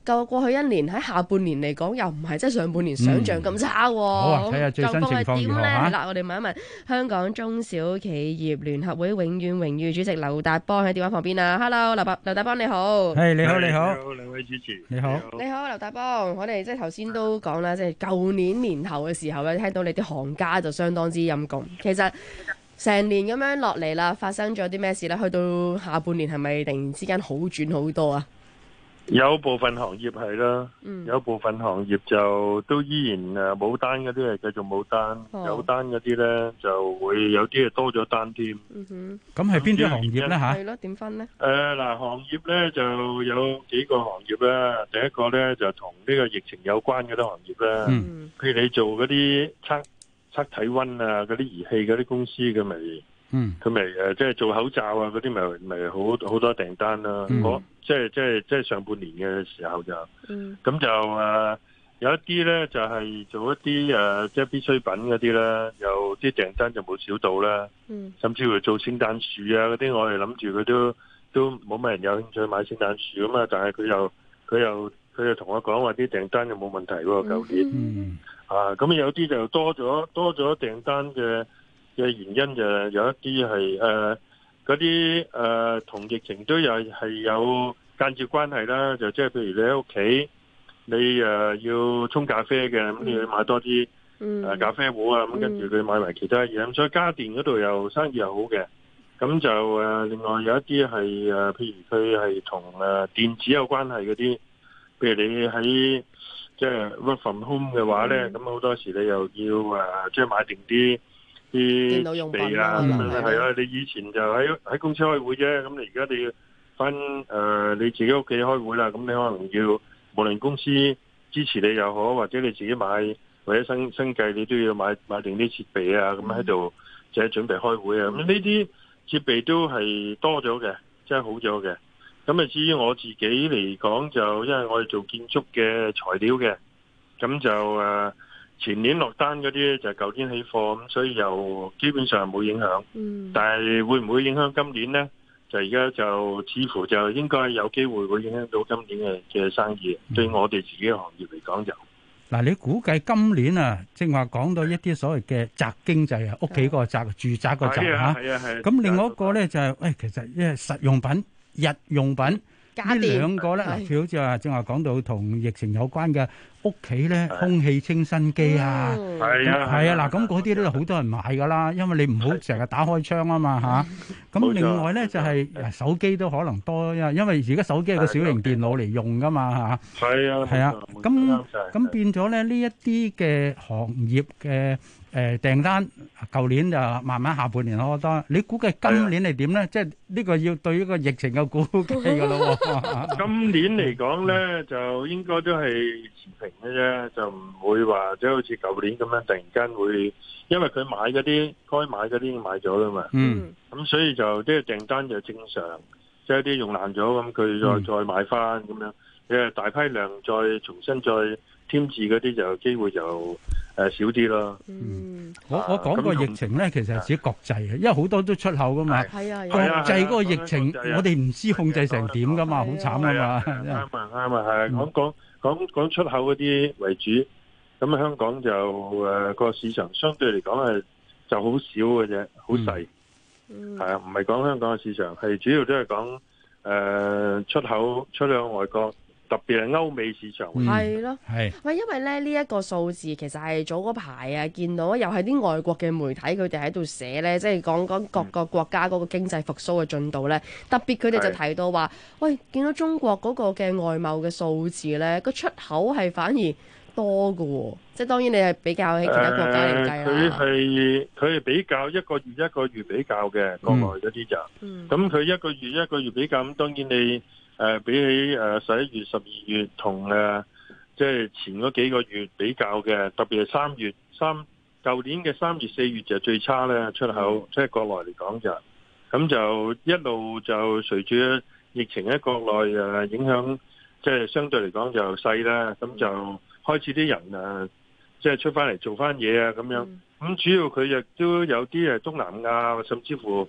過去一年喺下半年嚟講，又唔係即係上半年想像咁差喎。 好啊，睇下最新情況如何嚇。 係啦，我哋問一問香港中小企業聯合會永遠榮譽主席劉達邦喺電話旁邊啊。Hello， 劉達邦你好。 係你好， 你好，兩位主持。 你好， 你好，劉達邦。我哋即係頭先都講啦，即係舊年年頭嘅時候咧，聽到你啲行家就相當之陰功。其實成年咁樣落嚟啦，發生咗啲咩事咧？去到下半年係咪突然之間好轉好多啊？ 有部分行業係啦，有部分行業就都依然冇單嗰啲係繼續冇單，有單嗰啲咧就會有啲係多咗單添。 咁係邊啲行業咧嚇？ 係咯，點分咧？ 嗱，行業咧就有幾個行業啦。第一個咧就同呢個疫情有關嗰啲行業啦。譬如你做嗰啲測體溫啊，嗰啲儀器嗰啲公司嘅咪。佢咪即係做口罩啊嗰啲咪好多訂單啦。即係上半年嘅時候就，咁就有一啲咧就係做一啲即係必需品嗰啲啦，有啲訂單就冇少到啦。甚至乎做聖誕樹啊嗰啲，我哋諗住佢都冇乜人有興趣買聖誕樹咁啊，但係佢又同我講話啲訂單就冇問題喎，舊年。咁有啲就多咗訂單嘅原因就有一啲係嗰啲同疫情都係有間接關係啦，就即係譬如你喺屋企，你要沖咖啡嘅，咁你要買多啲咖啡壺啊，咁跟住佢買埋其他嘢，咁所以家電嗰度又生意又好嘅。咁就另外有一啲係譬如佢係同電子有關係嗰啲，譬如你喺即係 work from home 嘅話咧，咁好多時你又要即係買定啲電腦用品啊，係啊，你以前就喺公司開會啫，咁你而家你要翻你自己屋企開會啦，咁你可能要無論公司支持你又好，或者你自己買或者生計，你都要買定啲設備啊，咁喺度就係準備開會啊。咁呢啲設備都係多咗嘅，即係好咗嘅。咁啊，至於我自己嚟講，就因為我哋做建築嘅材料嘅，咁就前年落單嗰啲就舊年起貨，咁所以又基本上冇影響。但係會唔會影響今年呢？就而家就似乎就應該有機會會影響到今年嘅生意。對我哋自己嘅行業嚟講就嗱，你估計今年啊，正話講到一啲所謂嘅宅經濟啊，屋企個宅、住宅個宅嚇。咁另外一個咧就係其實因為實用品、日用品呢兩個咧，譬如好似話正話講到同疫情有關嘅屋企咧，空氣清新機啊，係啊，嗱咁嗰啲咧好多人買噶啦，因為你唔好成日打開窗啊嘛嚇。咁另外咧就係手機都可能多，因為而家手機係個小型電腦嚟用噶嘛嚇。係啊，咁變咗咧呢一啲嘅行業嘅訂單，舊年就慢慢下半年好多。你估計今年係點咧？即係呢個要對於個疫情嘅估計噶咯喎。 今年嚟講咧，就應該都係持平嘅啫，就唔會話即係好似舊年咁樣突然間會，因為佢買嗰啲該買嗰啲已經買咗啦嘛。咁所以就即係訂單就正常，即係啲用爛咗咁，佢再買翻咁樣，大批量再重新再添置嗰啲就機會就少啲咯。 我講個疫情咧，其實係指國際嘅，因為好多都出口噶嘛。國際嗰個疫情，我哋唔知控制成點噶嘛，好慘啊嘛。 啱啊，係講出口嗰啲為主，咁香港就個市場相對嚟講係就好少嘅啫，好細。係啊，唔係講香港嘅市場，係主要都係講出口出向外國。特別係歐美市場， 係咯，喂，因為咧呢一個數字其實係早嗰排啊，見到又係啲外國嘅媒體佢哋喺度寫咧，即係講各個國家嗰個經濟復甦嘅進度咧。特別佢哋就提到話，喂，見到中國嗰個嘅外貿嘅數字咧，個出口係反而多㗎喎。即係當然你係比較喺其他國家嚟計啦。 佢係比較一個月比較嘅，國內嗰啲就，咁佢一個月比較，咁當然你。比起11月、12月同即係前嗰幾個月比較嘅，特別係舊年嘅3月、4月就最差咧，出口即係國內嚟講就，咁就一路就隨住疫情喺國內影響，即係相對嚟講就細啦，咁就開始啲人即係出翻嚟做翻嘢啊咁樣，咁主要佢亦都有啲東南亞甚至乎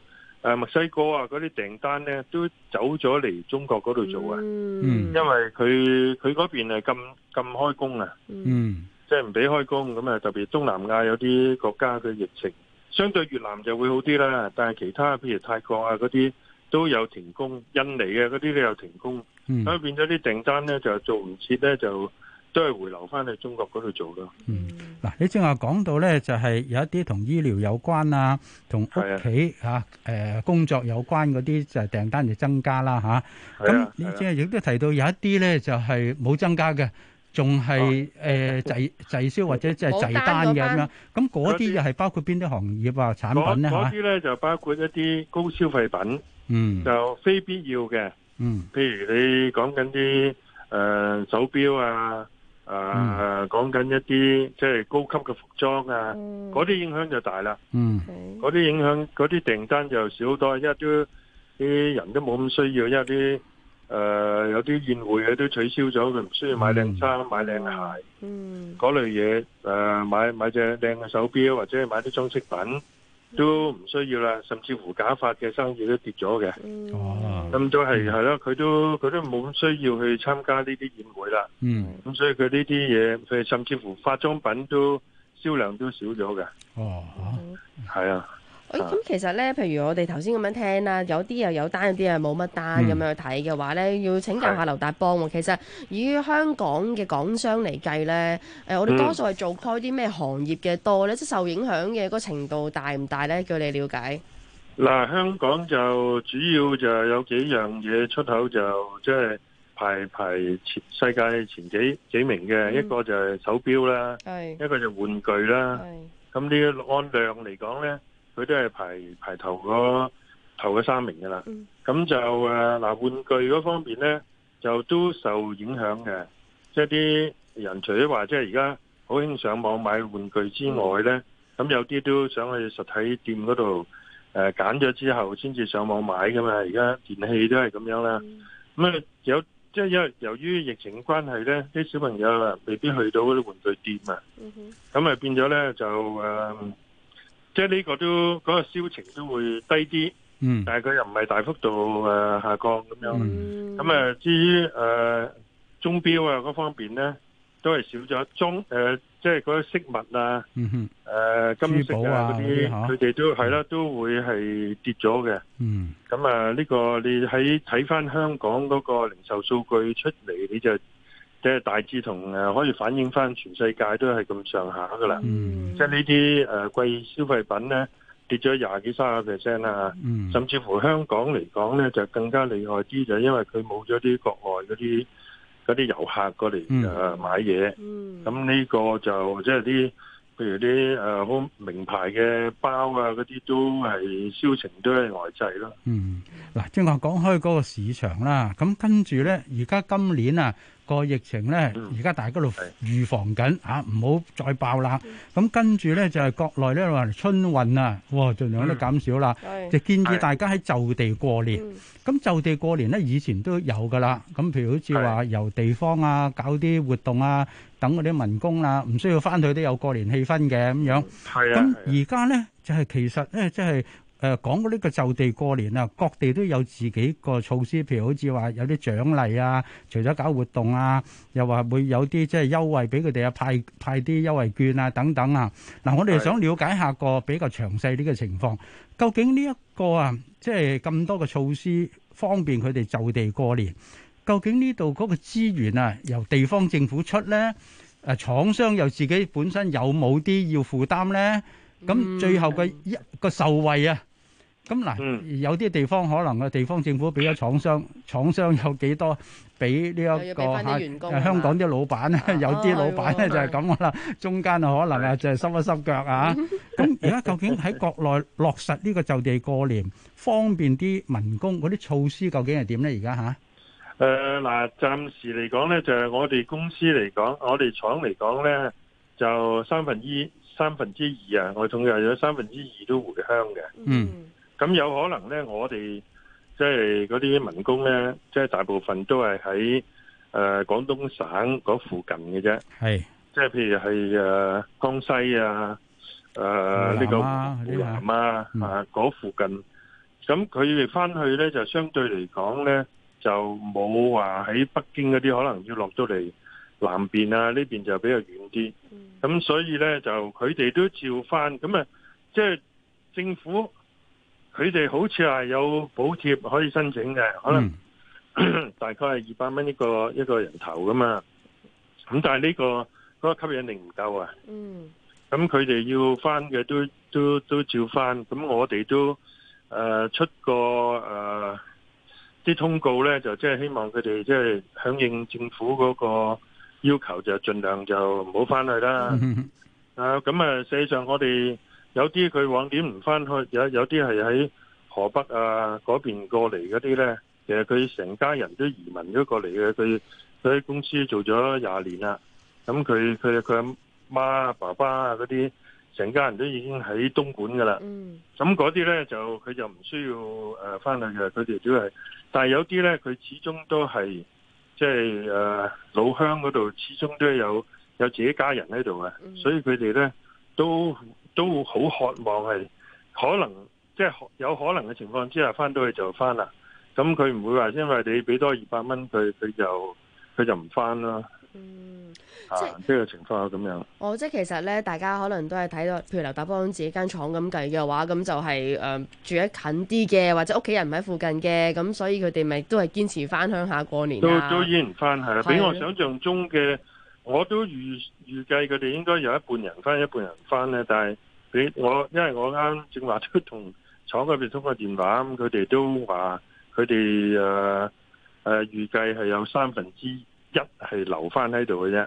墨西哥啊嗰啲訂單咧都走咗嚟中國嗰度做啊，因為佢嗰邊係禁開工啊，即係唔俾開工，咁啊特別東南亞有啲國家嘅疫情，相對越南就會好啲啦，但係其他譬如泰國啊嗰啲都有停工，印尼嘅嗰啲都有停工，所以變咗啲訂單咧就做唔切咧，就都係回流翻去中國嗰度做咯。 嗱，你正話講到咧，就係有一啲同醫療有關啊，同屋企工作有關嗰啲就係訂單就增加啦嚇。咁你即係亦都提到有一啲咧就係冇增加嘅，仲係滯銷或者即係滯單嘅咁樣。咁嗰啲又係包括邊啲行業啊產品咧嚇？ 嗰啲咧就包括一啲高消費品，就非必要嘅。譬如你講緊啲手錶啊。講緊一啲即係高級嘅服裝啊，嗰啲影響就大啦。嗰啲影響，嗰啲訂單就少好多，因為都啲人都冇咁需要，因為啲有啲宴會嘅都取消咗，佢唔需要買靚衫、買靚鞋，嗰類嘢買隻靚嘅手錶或者買啲裝飾品都唔需要啦，甚至乎假髮嘅生意都跌咗嘅。咁都係咯，佢都冇咁需要去參加呢啲宴會啦。咁所以佢呢啲嘢，佢甚至乎化妝品都銷量都少咗嘅。係啊。 咁其實咧，譬如我哋頭先咁樣聽啦，有啲又有單，有啲又冇乜單咁樣去睇嘅話咧，要請教下劉達邦喎。其實以香港嘅港商嚟計咧，我哋多數係做開啲咩行業嘅多咧？即係受影響嘅個程度大唔大咧？據你了解？ 嗱，香港就主要就有幾樣嘢出口，就即係排世界前幾名嘅，一個就係手錶啦，一個就玩具啦。咁呢按量嚟講咧，佢都係排頭嘅3名噶啦。咁就嗱，玩具嗰方面咧，就都受影響嘅。即係啲人除咗話即係而家好興上網買玩具之外咧，咁有啲都想去實體店嗰度揀咗之後先至上網買噶嘛。而家電器都係咁樣啦。咁啊有即係因為由於疫情關係咧，啲小朋友啊未必去到嗰啲玩具店啊，咁啊變咗咧就即係呢個都嗰個銷情都會低啲，但係佢又唔係大幅度下降咁樣。咁啊至於鐘錶啊嗰方面咧，都係少咗即係嗰啲飾物啊、金飾啊嗰啲，佢哋都係啦，都會係跌咗嘅。咁啊呢個你喺睇翻香港嗰個零售數據出嚟，你就即係大致同可以反映翻全世界都係咁上下噶啦。即係呢啲貴消費品咧跌咗20幾30% 啦，甚至乎香港嚟講咧就更加厲害啲，就因為佢冇咗啲國外嗰啲遊客過嚟買嘢。咁呢個就即係啲譬如啲好名牌嘅包啊嗰啲都係銷情都係呆滯咯。 嗱，正話講開嗰個市場啦，咁跟住咧，而家今年啊個疫情咧，而家大家度預防緊唔好再爆啦。咁跟住咧就係國內咧話春運啊，盡量都減少啦，就建議大家喺就地過年。咁就地過年咧，以前都有噶啦。咁譬如好似話由地方啊搞啲活動啊，等嗰啲民工啊，唔需要翻去都有過年氣氛嘅咁樣。咁而家咧就係其實咧即係。講嗰呢個就地過年啊，各地都有自己個措施，譬如好似話有啲獎勵啊，除咗搞活動啊，又話會有啲即係優惠俾佢哋啊，派啲優惠券啊等等啊。嗱，我哋想了解下個比較詳細啲嘅情況，究竟呢一個啊，即係咁多個措施方便佢哋就地過年，究竟呢度嗰個資源啊，由地方政府出咧，廠商又自己本身有冇啲要負擔咧？咁最後個受惠啊？咁嗱，有啲地方可能個地方政府俾咗廠商，廠商有幾多俾呢一個香港啲老闆咧？有啲老闆咧就係咁啦，中間可能就係濕一濕腳啊！咁而家究竟喺國內落實呢個就地過年，方便啲民工嗰啲措施究竟係點咧？而家嗱，暫時嚟講咧，就係我哋公司嚟講，我哋廠嚟講咧，就三分之二啊，我仲有2/3都回鄉嘅。咁有可能咧，我哋即係嗰啲民工咧，即係大部分都係喺廣東省嗰附近嘅啫。即係譬如係江西啊，呢個湖南啊嗰附近咁佢哋翻去咧就相對嚟講咧就冇話喺北京嗰啲可能要落到嚟南邊啊，呢邊就比較遠啲。咁所以咧就佢哋都照翻，咁啊即係政府佢哋好似係有補貼可以申請嘅，可能大概係200蚊一個人頭噶嘛。咁但係呢嗰個吸引力唔夠啊。咁佢哋要翻嘅都照翻。咁我哋都出個啲通告咧，就即係希望佢哋即係響應政府嗰個要求，就盡量就唔好翻去啦。咁實際上我哋有啲佢往點唔翻去，有啲係喺河北啊嗰邊過嚟嗰啲咧，其實佢成家人都移民咗過嚟嘅。佢喺公司做咗20年啦。咁佢阿媽爸爸啊嗰啲成家人都已經喺東莞噶啦。咁嗰啲咧就佢就唔需要翻去嘅，佢哋都係。但係有啲咧，佢始終都係即係老鄉嗰度，始終都有自己家人喺度嘅，所以佢哋咧都好渴望係可能即係有可能嘅情況之下翻到去就翻啦。咁佢唔會話因為你俾多200蚊佢就唔翻啦。即係情況咁樣。 即係其實咧，大家可能都係睇到，譬如劉達邦自己間廠咁計嘅話，咁就係住得近啲嘅，或者屋企人唔喺附近嘅，咁所以佢哋咪都係堅持翻鄉下過年啊。 都依然翻係啦，比我想象中嘅，我都預計佢哋應該有一半人翻，一半人唔翻咧。但係因為我啱正話都同廠嗰邊通過電話，咁佢哋都話佢哋預計係有1/3係留翻喺度嘅啫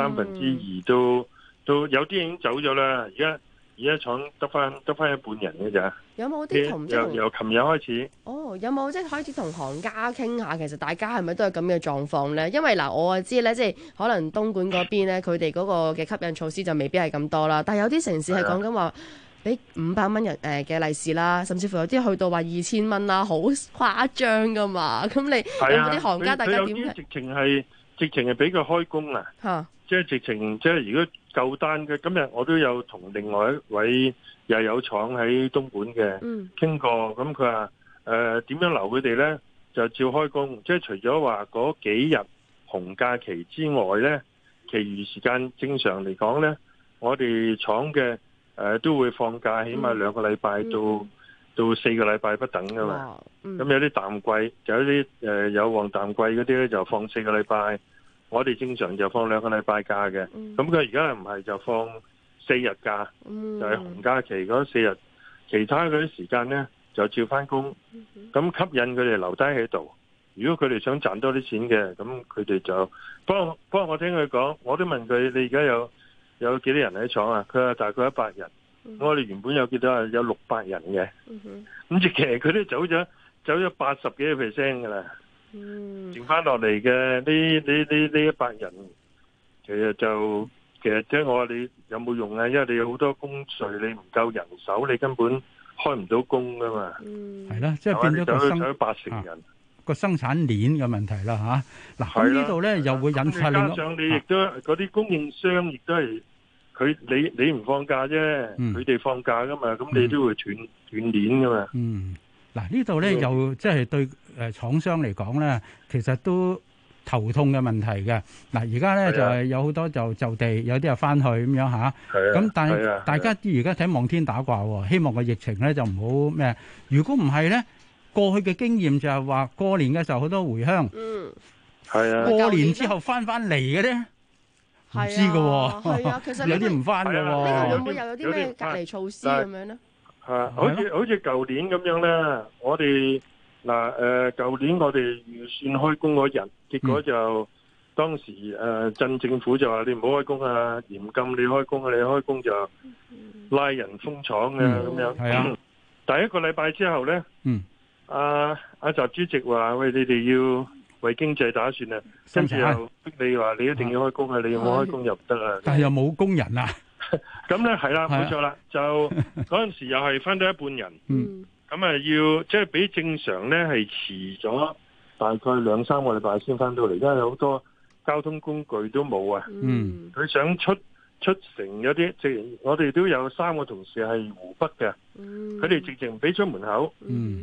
，2/3都有啲已經走咗啦。而家廠得翻一半人嘅咋。有冇啲同由琴日開始？ 有冇即係開始同行家傾下？其實大家係咪都係咁嘅狀況咧？因為我知咧，即係可能東莞嗰邊咧，佢哋嗰個嘅吸引措施就未必係咁多啦。但係有啲城市係講緊話俾500蚊嘅利是啦，甚至乎有啲去到話2000蚊啦，好誇張噶嘛。咁你有冇啲行家大家點睇？ 直情係俾佢開工啊！即係直情，即係如果夠單嘅，今日我都有同另外一位又有廠喺東莞嘅傾過，咁佢話點樣留佢哋呢？就照開工，即係除咗話嗰幾日紅假期之外呢，其餘時間正常嚟講呢，我哋廠嘅都會放假，起碼2個禮拜到4個禮拜不等噶嘛。咁有啲淡季，有啲有旺淡季嗰啲咧就放4個禮拜，我哋正常就放2個禮拜假嘅。咁佢而家唔係就放4日假，就係紅假期嗰4日，其他嗰啲時間咧就照翻工。咁吸引佢哋留低喺度。如果佢哋想賺多啲錢嘅，咁佢哋就不過我聽佢講，我都問佢你而家有幾多人喺廠啊？佢話大概100人。我哋原本有幾多有600人嘅。咁其實佢都走咗80幾個%噶啦。剩翻落嚟嘅呢100人，其實即係我話你有冇用啊？因為你有好多工序，你唔夠人手，你根本開唔到工噶嘛。 係啦，即係變咗個生產鏈嘅問題啦嚇。嗱，咁呢度咧又會引發另外，加上你亦都嗰啲供應商亦都係你唔放假啫，佢哋放假噶嘛，咁你都會斷鏈噶嘛。嗱，呢度咧又即係對廠商嚟講咧，其實都頭痛嘅問題嘅。嗱，而家咧就係有好多就地，有啲又翻去咁樣嚇。咁但係大家而家睇望天打卦喎，希望個疫情咧就唔好咩。如果唔係咧，過去嘅經驗就係話過年嘅時候好多回鄉。過年之後翻嚟嘅咧。唔知㗎喎， 係啊，其實有啲唔翻㗎喎。 呢個會唔會又有啲咩隔離措施咁樣咧？ 好似舊年咁樣咧，我哋舊年我哋預算開工嗰日，結果就當時鎮政府就話你唔好開工啊，嚴禁你開工啊，你開工就拉人封廠嘅咁樣。係啊，第1個禮拜之後咧，阿習主席話：喂，你哋要為經濟打算啊，跟住又逼你話你一定要開工啊，你冇開工又唔得啊。 但係又冇工人啊。 咁咧係啦，冇錯啦，就嗰陣時又係翻到一半人。咁啊要即係比正常咧係遲咗大概2-3個禮拜先翻到嚟，因為好多交通工具都冇啊。佢想出城有啲，即係我哋都有3個同事係湖北嘅，佢哋直情唔俾出門口。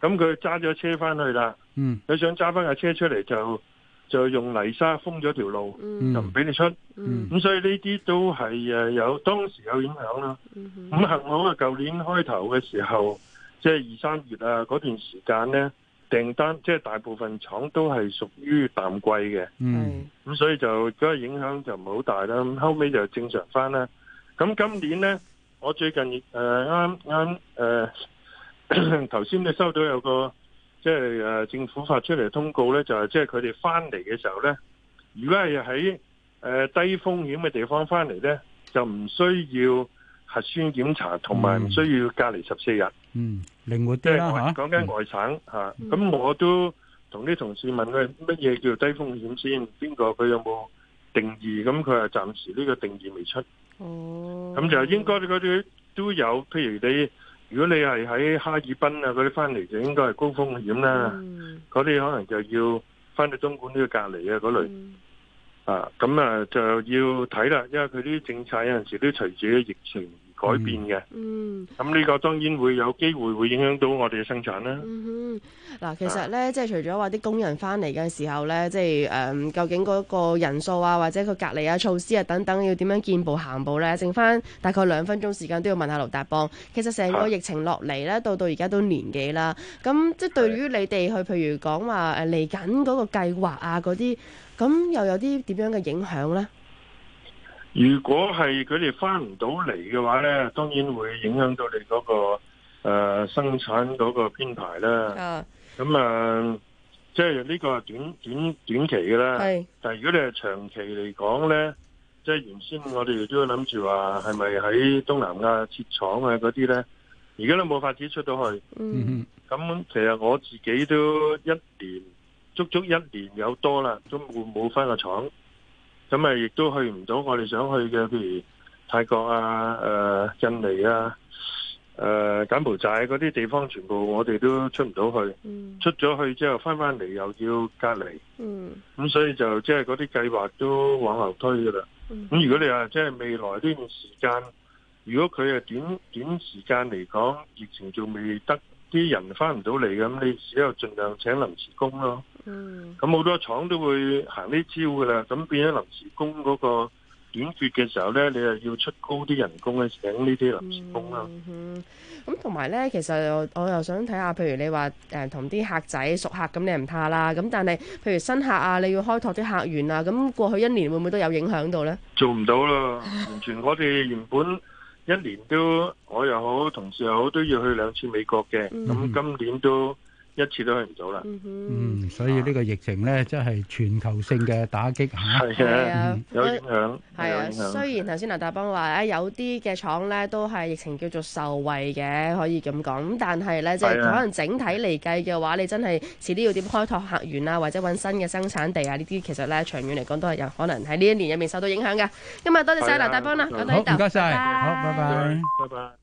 咁佢揸咗車翻去啦，佢想揸翻架車出嚟就用泥沙封咗條路，就唔俾你出。咁所以呢啲都係當時有影響啦。咁幸好啊，舊年開頭嘅時候，即係2、3月啊嗰段時間呢，訂單即係大部分廠都係屬於淡季嘅。咁所以就嗰個影響就唔係好大啦。咁後尾就正常翻啦。咁今年呢，我最近啱頭先你收到有個即係政府發出嚟嘅通告呢，就係即係佢哋翻嚟嘅時候呢，如果係喺低風險嘅地方翻嚟呢，就唔需要核酸檢查，同埋唔需要隔離14日。 靈活啲啦嚇。 講緊外省嚇，咁我都同啲同事問佢乜嘢叫低風險先？邊個佢有冇定義？咁佢係暫時呢個定義未出。咁就應該嗰啲都有，譬如如果你係喺哈爾濱啊嗰啲翻嚟，就應該係高風險啦。嗰啲可能就要翻到東莞呢個隔離啊嗰類。咁就要睇啦，因為佢啲政策有陣時都隨住疫情而改變嘅。咁呢個當然會有機會會影響到我哋嘅生產啦。 嗱，其實咧，即係除咗話啲工人翻嚟嘅時候咧，即係究竟嗰個人數啊，或者佢隔離啊、措施啊等等，要點樣見步行步咧？剩翻大概2分鐘時間都要問下盧達邦。其實成個疫情落嚟咧，到而家都年幾啦。咁即係對於你哋去，譬如講話嚟緊嗰個計劃啊嗰啲，咁又有啲點樣嘅影響咧？ 如果係佢哋翻唔到嚟嘅話咧，當然會影響到你嗰個生產嗰個編排啦。咁即係呢個係短期嘅啦。但係如果你係長期嚟講咧，即係原先我哋都諗住話係咪喺東南亞設廠啊嗰啲咧，而家都冇法子出到去。咁其實我自己都足足一年有多啦，都冇翻個廠。咁亦都去唔到我哋想去嘅，譬如泰國啊、印尼啊、柬埔寨嗰啲地方，全部我哋都出唔到去。出咗去之後翻嚟又要隔離。咁所以就即係嗰啲計劃都往後推噶啦。咁如果你話即係未來呢段時間，如果佢係短時間嚟講，疫情仲未得，啲人翻唔到嚟，咁你只有盡量請臨時工咯。咁好多廠都會行呢招噶啦，咁變咗臨時工嗰個短缺嘅時候咧，你又要出高啲人工咧，請呢啲臨時工啦。 咁同埋咧，其實我又想睇下，譬如你話同啲客仔熟客咁，你唔怕啦。咁但係譬如新客啊，你要開拓啲客源啊，咁過去1年會唔會都有影響到咧？做唔到啦，完全我哋原本1年都我又好，同事又好，都要去2次美國嘅。咁今年都1次都去唔到啦。 所以呢個疫情咧，真係全球性嘅打擊嚇。 係啊，有影響。 係啊，雖然頭先劉達邦話有啲嘅廠咧都係疫情叫做受惠嘅，可以咁講。咁但係咧，即係可能整體嚟計嘅話，你真係遲啲要點開拓客源啊，或者揾新嘅生產地啊，呢啲其實咧長遠嚟講都係有可能喺呢1年入面受到影響嘅。今日多謝晒劉達邦啦，講到呢度。 好，唔該晒，好，拜拜。 拜拜。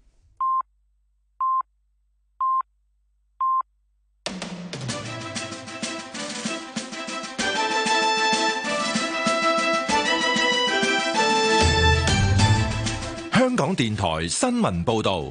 香港電台新聞報道，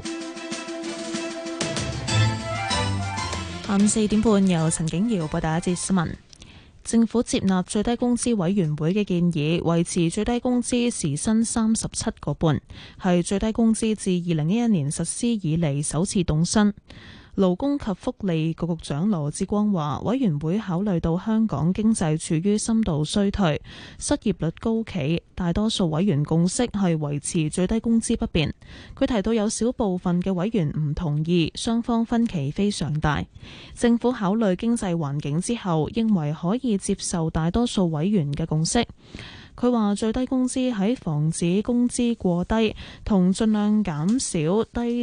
下午4點半由陳景瑤報道一節新聞。政府接納最低工資委員會嘅建議，維持最低工資時薪37個半，係最低工資自2011年實施以嚟首次凍薪。勞工及福利局局長羅致光話，委員會考慮到香港經濟處於深度衰退，失業率高企，大多數委員共識係維持最低工資不變。佢提到有少部分嘅委員唔同意，雙方分歧非常大。政府考慮經濟環境之後，認為可以接受大多數委員嘅共識。佢話最低工資喺防止工資過低同盡量減少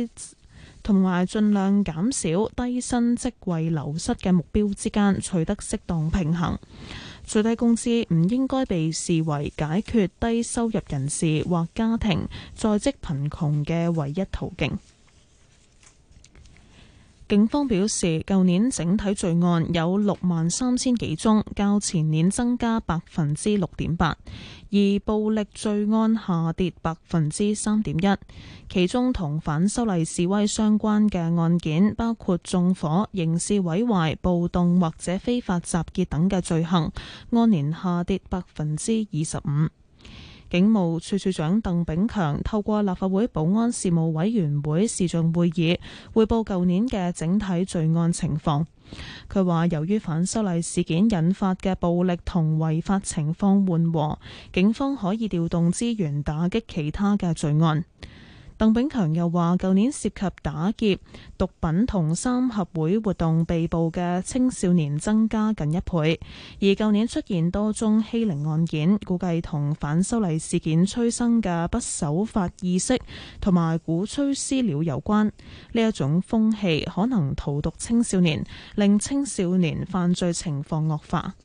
低薪職位流失嘅目標之間取得適當平衡。最低工資唔應該被視為解決低收入人士或家庭在職貧窮嘅唯一途徑。 警方表示，舊年整體罪案有63000幾宗，較前年增加6.8%，而暴力罪案下跌3.1%。其中同反修例示威相關嘅案件，包括縱火、刑事毀壞、暴動或者非法集結等嘅罪行，按年下跌25%。警務處處長鄧炳強透過立法會保安事務委員會視像會議匯報舊年嘅整體罪案情況。佢話由於反修例事件引發嘅暴力同違法情況緩和，警方可以調動資源打擊其他嘅罪案。鄧炳強又話舊年涉及打劫、毒品同三合會活動被捕嘅青少年增加近1倍，而舊年出現多宗欺凌案件，估計同反修例事件催生嘅不守法意識同埋鼓吹私了有關。呢一種風氣可能荼毒青少年，令青少年犯罪情況惡化。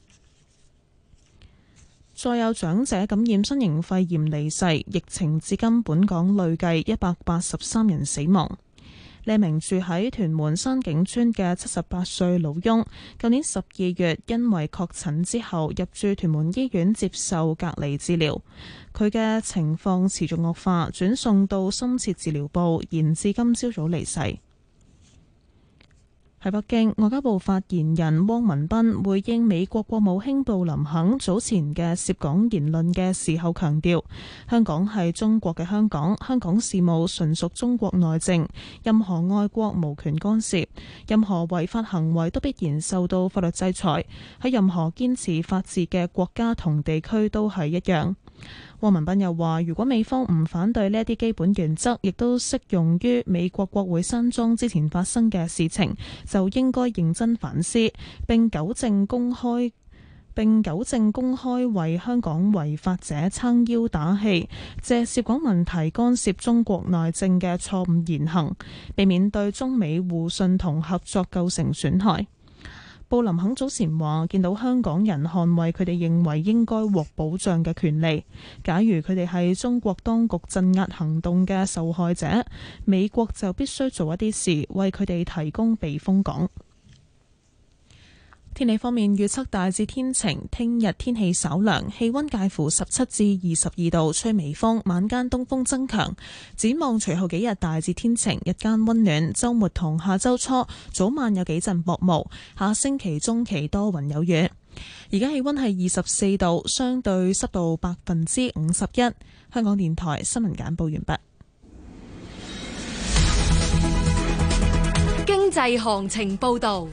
再有長者感染新型肺炎離世，疫情至今本港累計183人死亡。呢名住喺屯門山景村嘅78歲老翁，舊年12月因為確診之後入住屯門醫院接受隔離治療，佢嘅情況持續惡化，轉送到深切治療部，延至今朝早離世。喺北京，外交部發言人汪文斌回應美國國務卿布林肯早前嘅涉港言論嘅時候強調，香港係中國嘅香港，香港事務純屬中國內政，任何外國無權干涉，任何違法行為都必然受到法律制裁，喺任何堅持法治嘅國家同地區都係一樣。汪文斌又話，如果美方唔反對呢一啲基本原則，亦都適用於美國國會山莊之前發生嘅事情，就應該認真反思，並糾正公開為香港違法者撐腰打氣，借涉港問題干涉中國內政嘅錯誤言行，避免對中美互信同合作構成損害。布林肯早前話，見到香港人捍衛佢哋認為應該獲保障嘅權利，假如佢哋係中國當局鎮壓行動嘅受害者，美國就必須做一啲事，為佢哋提供避風港。天氣方面，預測大致天晴，聽日天氣稍涼，氣溫介乎17至22度，吹微風，晚間東風增強。展望隨後幾日大致天晴，日間溫暖，周末同下周初早晚有幾陣薄霧，下星期中期多雲有雨。而家氣溫係24度，相對濕度51%。香港電台新聞簡報完畢。 經濟行情報道。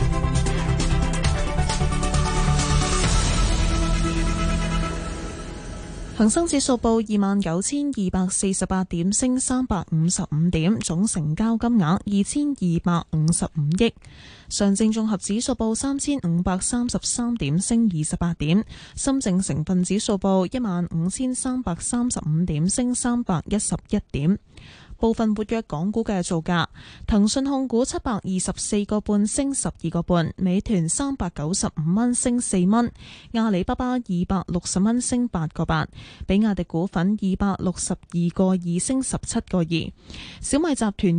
恒生指數報29,248點，升355點，總成交金額2255億。上證綜合指數報3,533點，升28點。深證成分指數報15,335點，升311點。部分活躍港股嘅造價：騰訊控股724個半升12個半，美團395蚊升4蚊，阿里巴巴260蚊升8個8，比亞迪股份262個2升17個2，小米集團